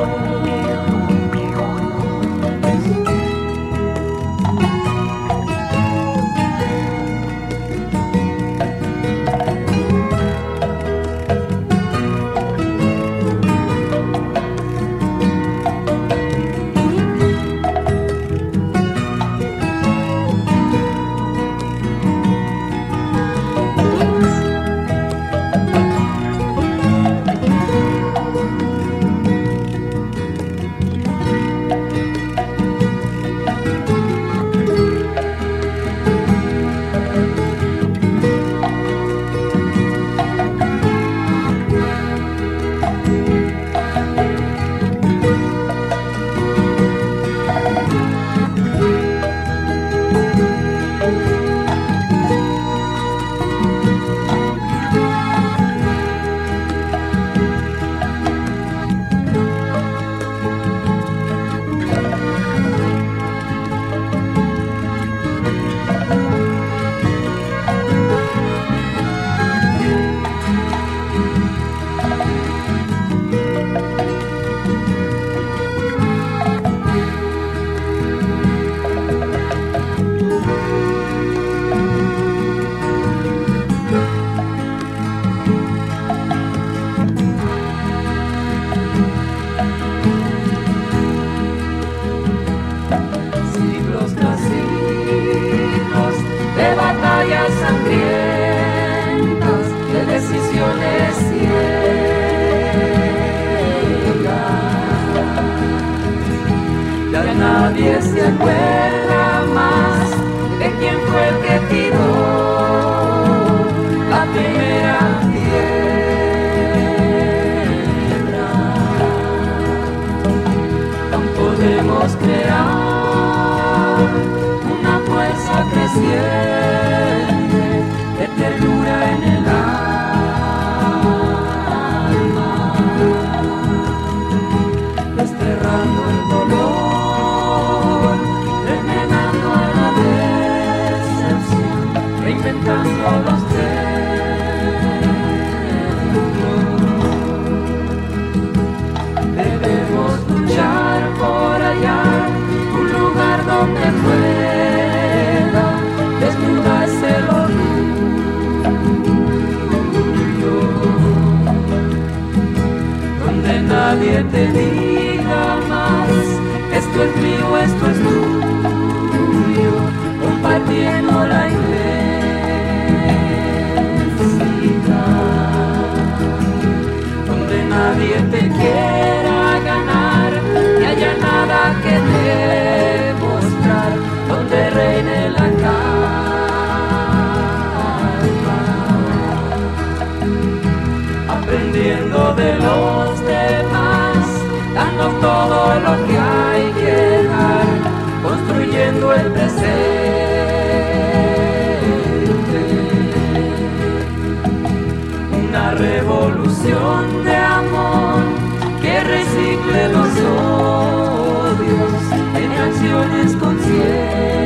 siglos nacidos de batallas sangrientas, de decisiones ciegas. Ya nadie se acuerda más de quién fue el que tiró la primera piedra. No podemos crear una fuerza creciente de ternura en el alma, desterrando el dolor, envenenando a la decepción, reinventando los templos. Debemos luchar por hallar un lugar donde pueda desnudarse el orgullo, donde nadie te diga más, esto es mío, esto es tuyo. todo lo que hay que dar, construyendo el presente. Una revolución de amor que recicle los odios en acciones conscientes.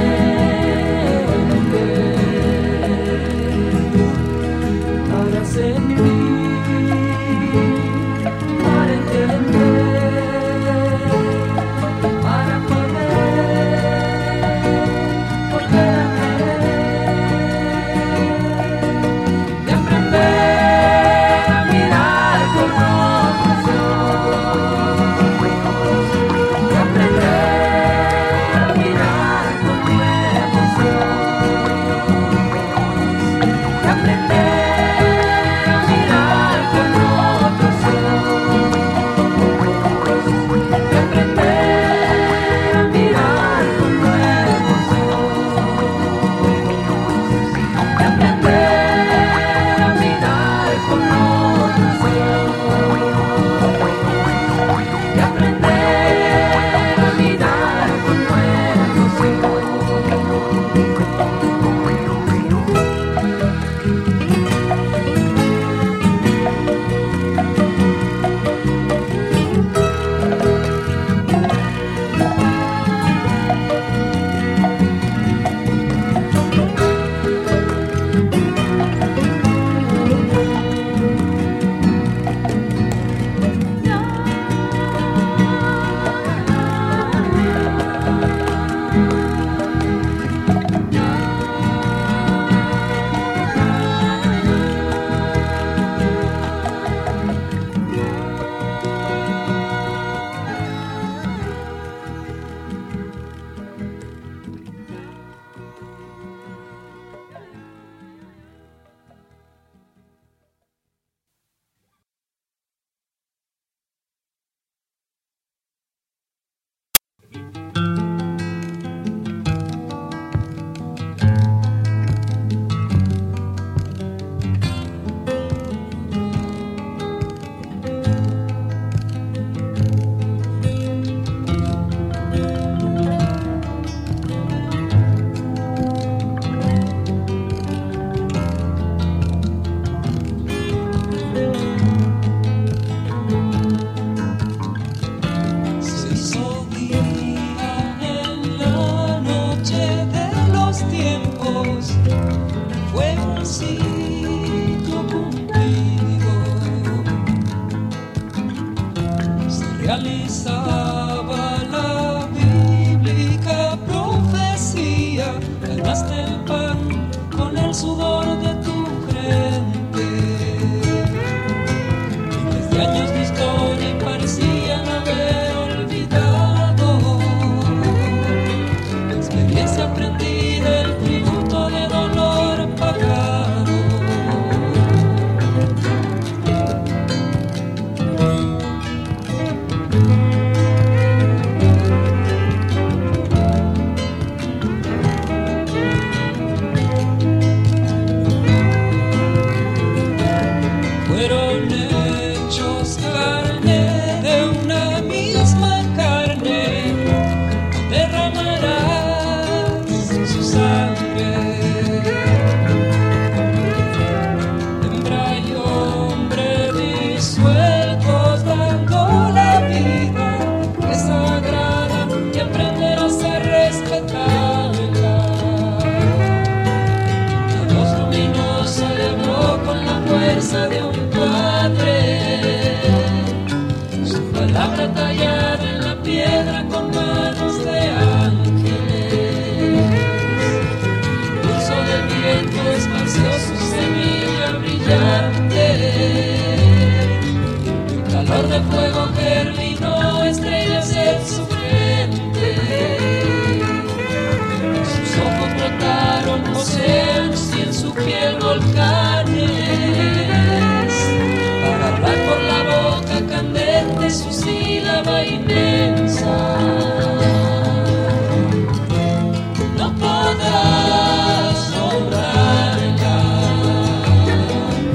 Para sentir, para entender, para poder volver a querer y aprender a mirar con otros ojos, y aprender a mirar con nuevos ojos, y aprender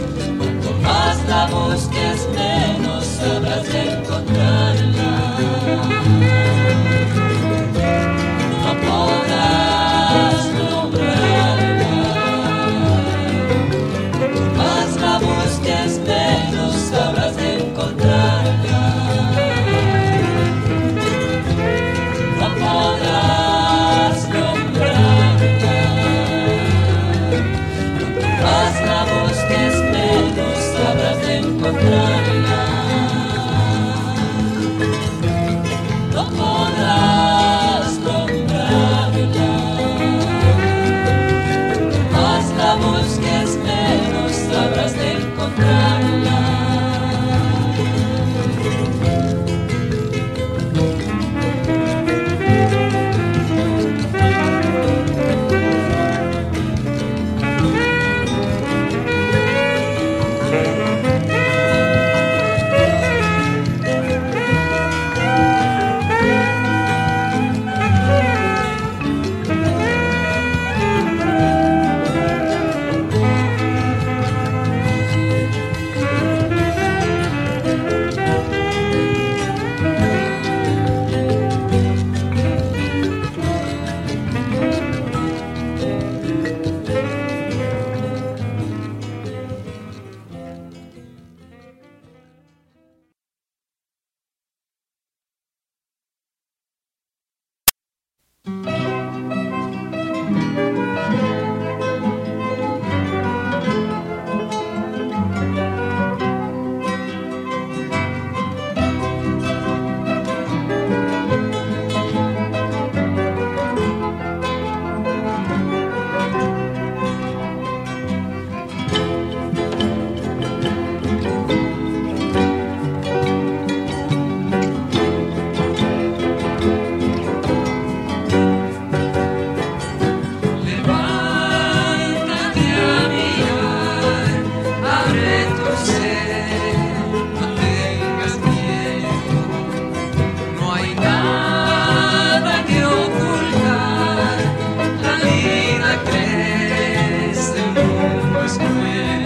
busques menos sabrás encontrarla. nada que ocultar. La vida crece, el mundo es cruel.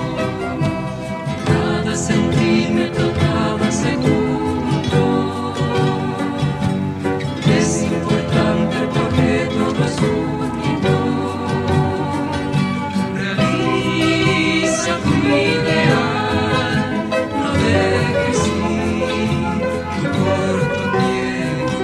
Cada centímetro, cada segundo es importante porque todo es único. Realiza tu ideal, no dejes ir tu corto tiempo.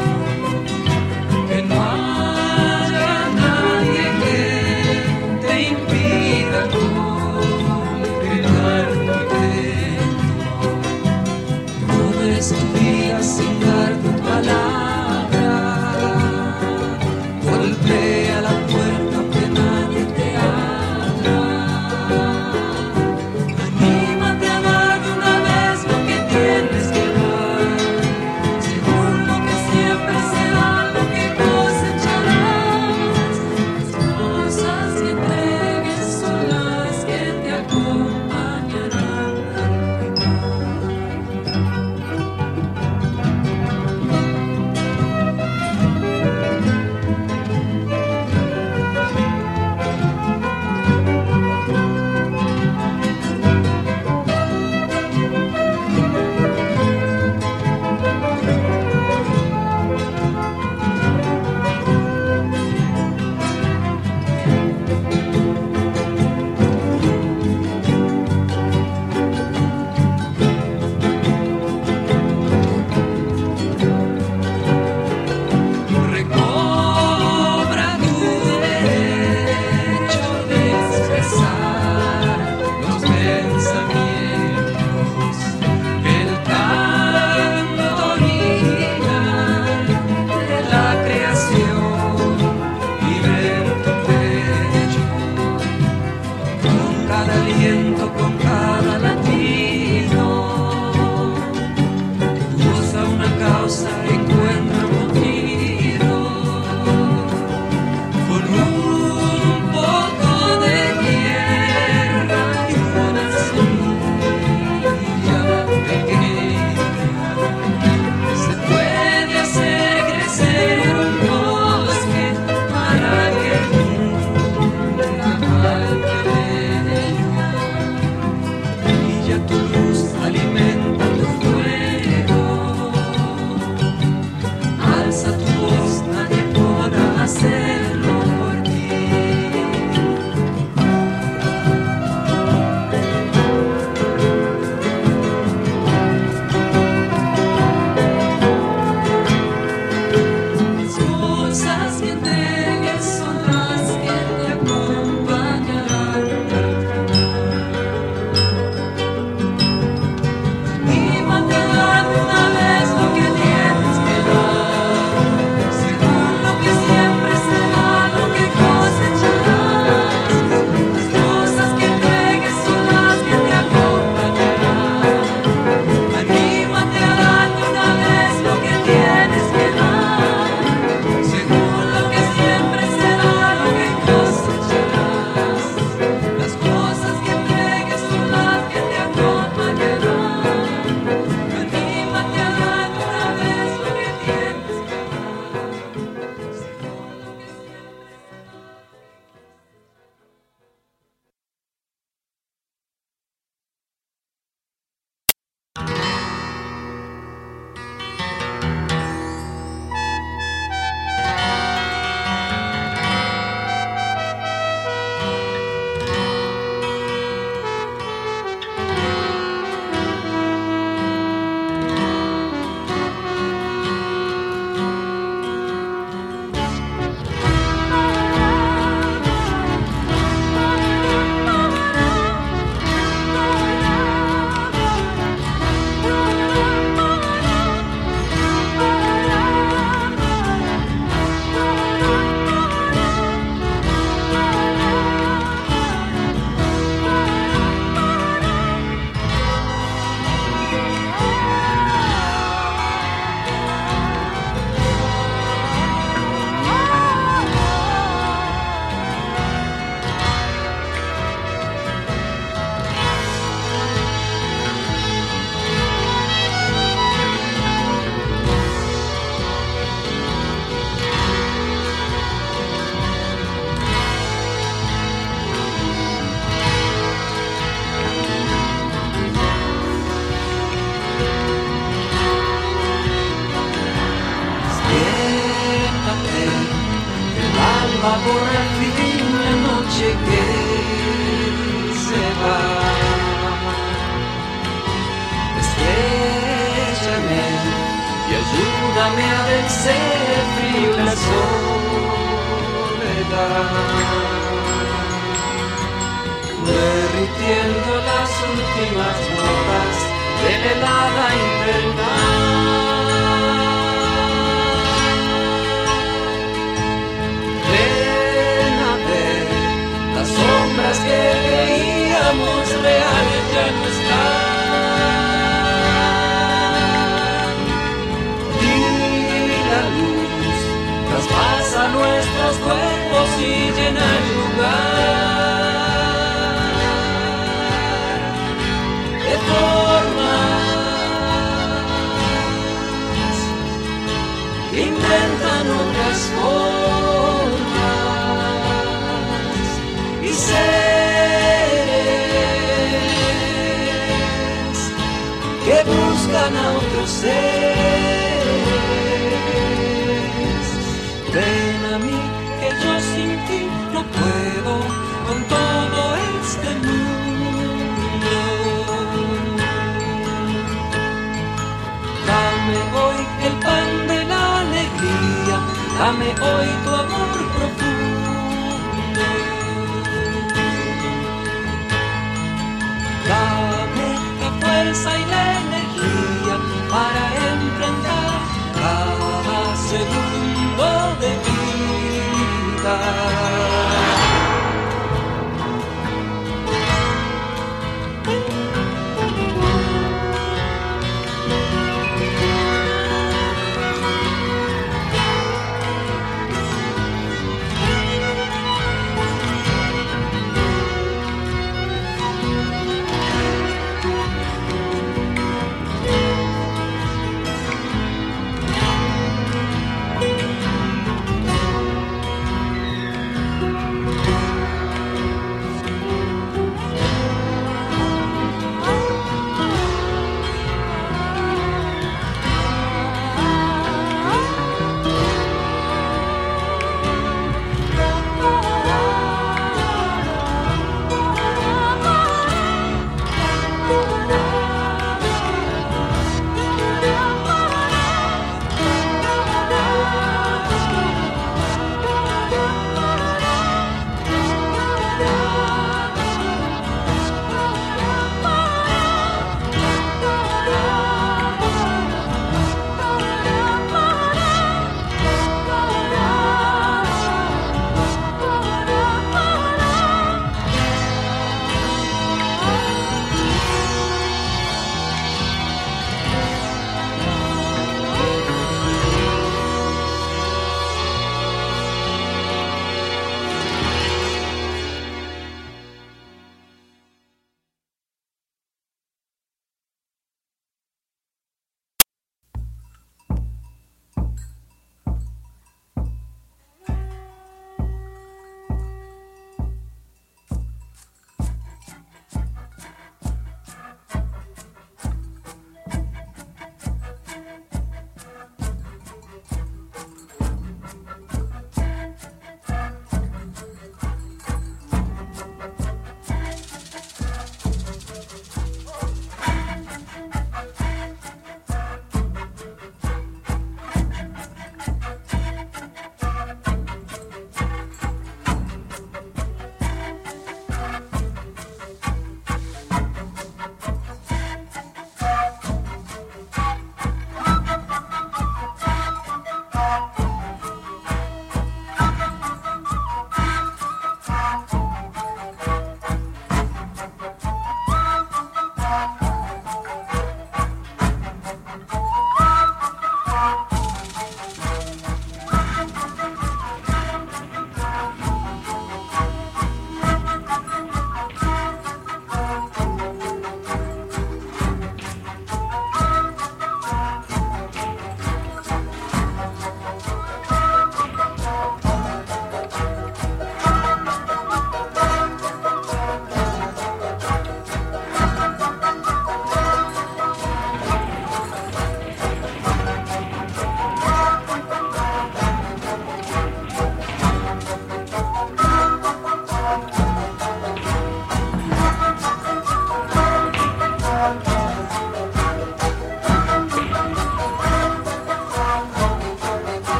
alba borra al fin la noche que se va. Estrellame y ayúdame a vencer el frío y la soledad. Derritiendo las últimas notas de la helada invernal. Ven a ver las sombras que creíamos reales ya no están. Y la luz traspasa nuestros cuerpos y llena el lugar. Formas que inventan otras formas y seres que buscan a otros seres. Ven a mí que yo sin ti no puedo con todo este mundo. Dame hoy el pan de la alegría, dame hoy tu amor profundo. Dame la fuerza y la energía para enfrentar cada segundo de vida.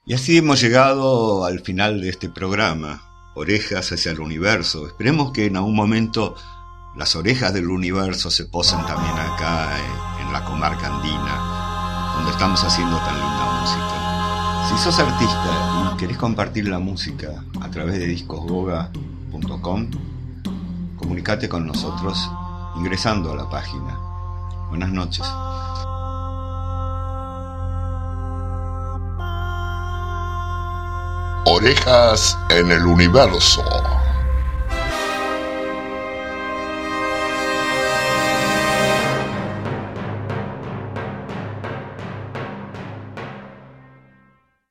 Y así hemos llegado al final de este programa, Orejas hacia el Universo. Esperemos que en algún momento las orejas del universo se posen también acá en, en la comarca andina, donde estamos haciendo tan linda música. Si sos artista y querés compartir la música a través de discos goga punto com, comunicate con nosotros ingresando a la página. Buenas noches. Orejas en el Universo.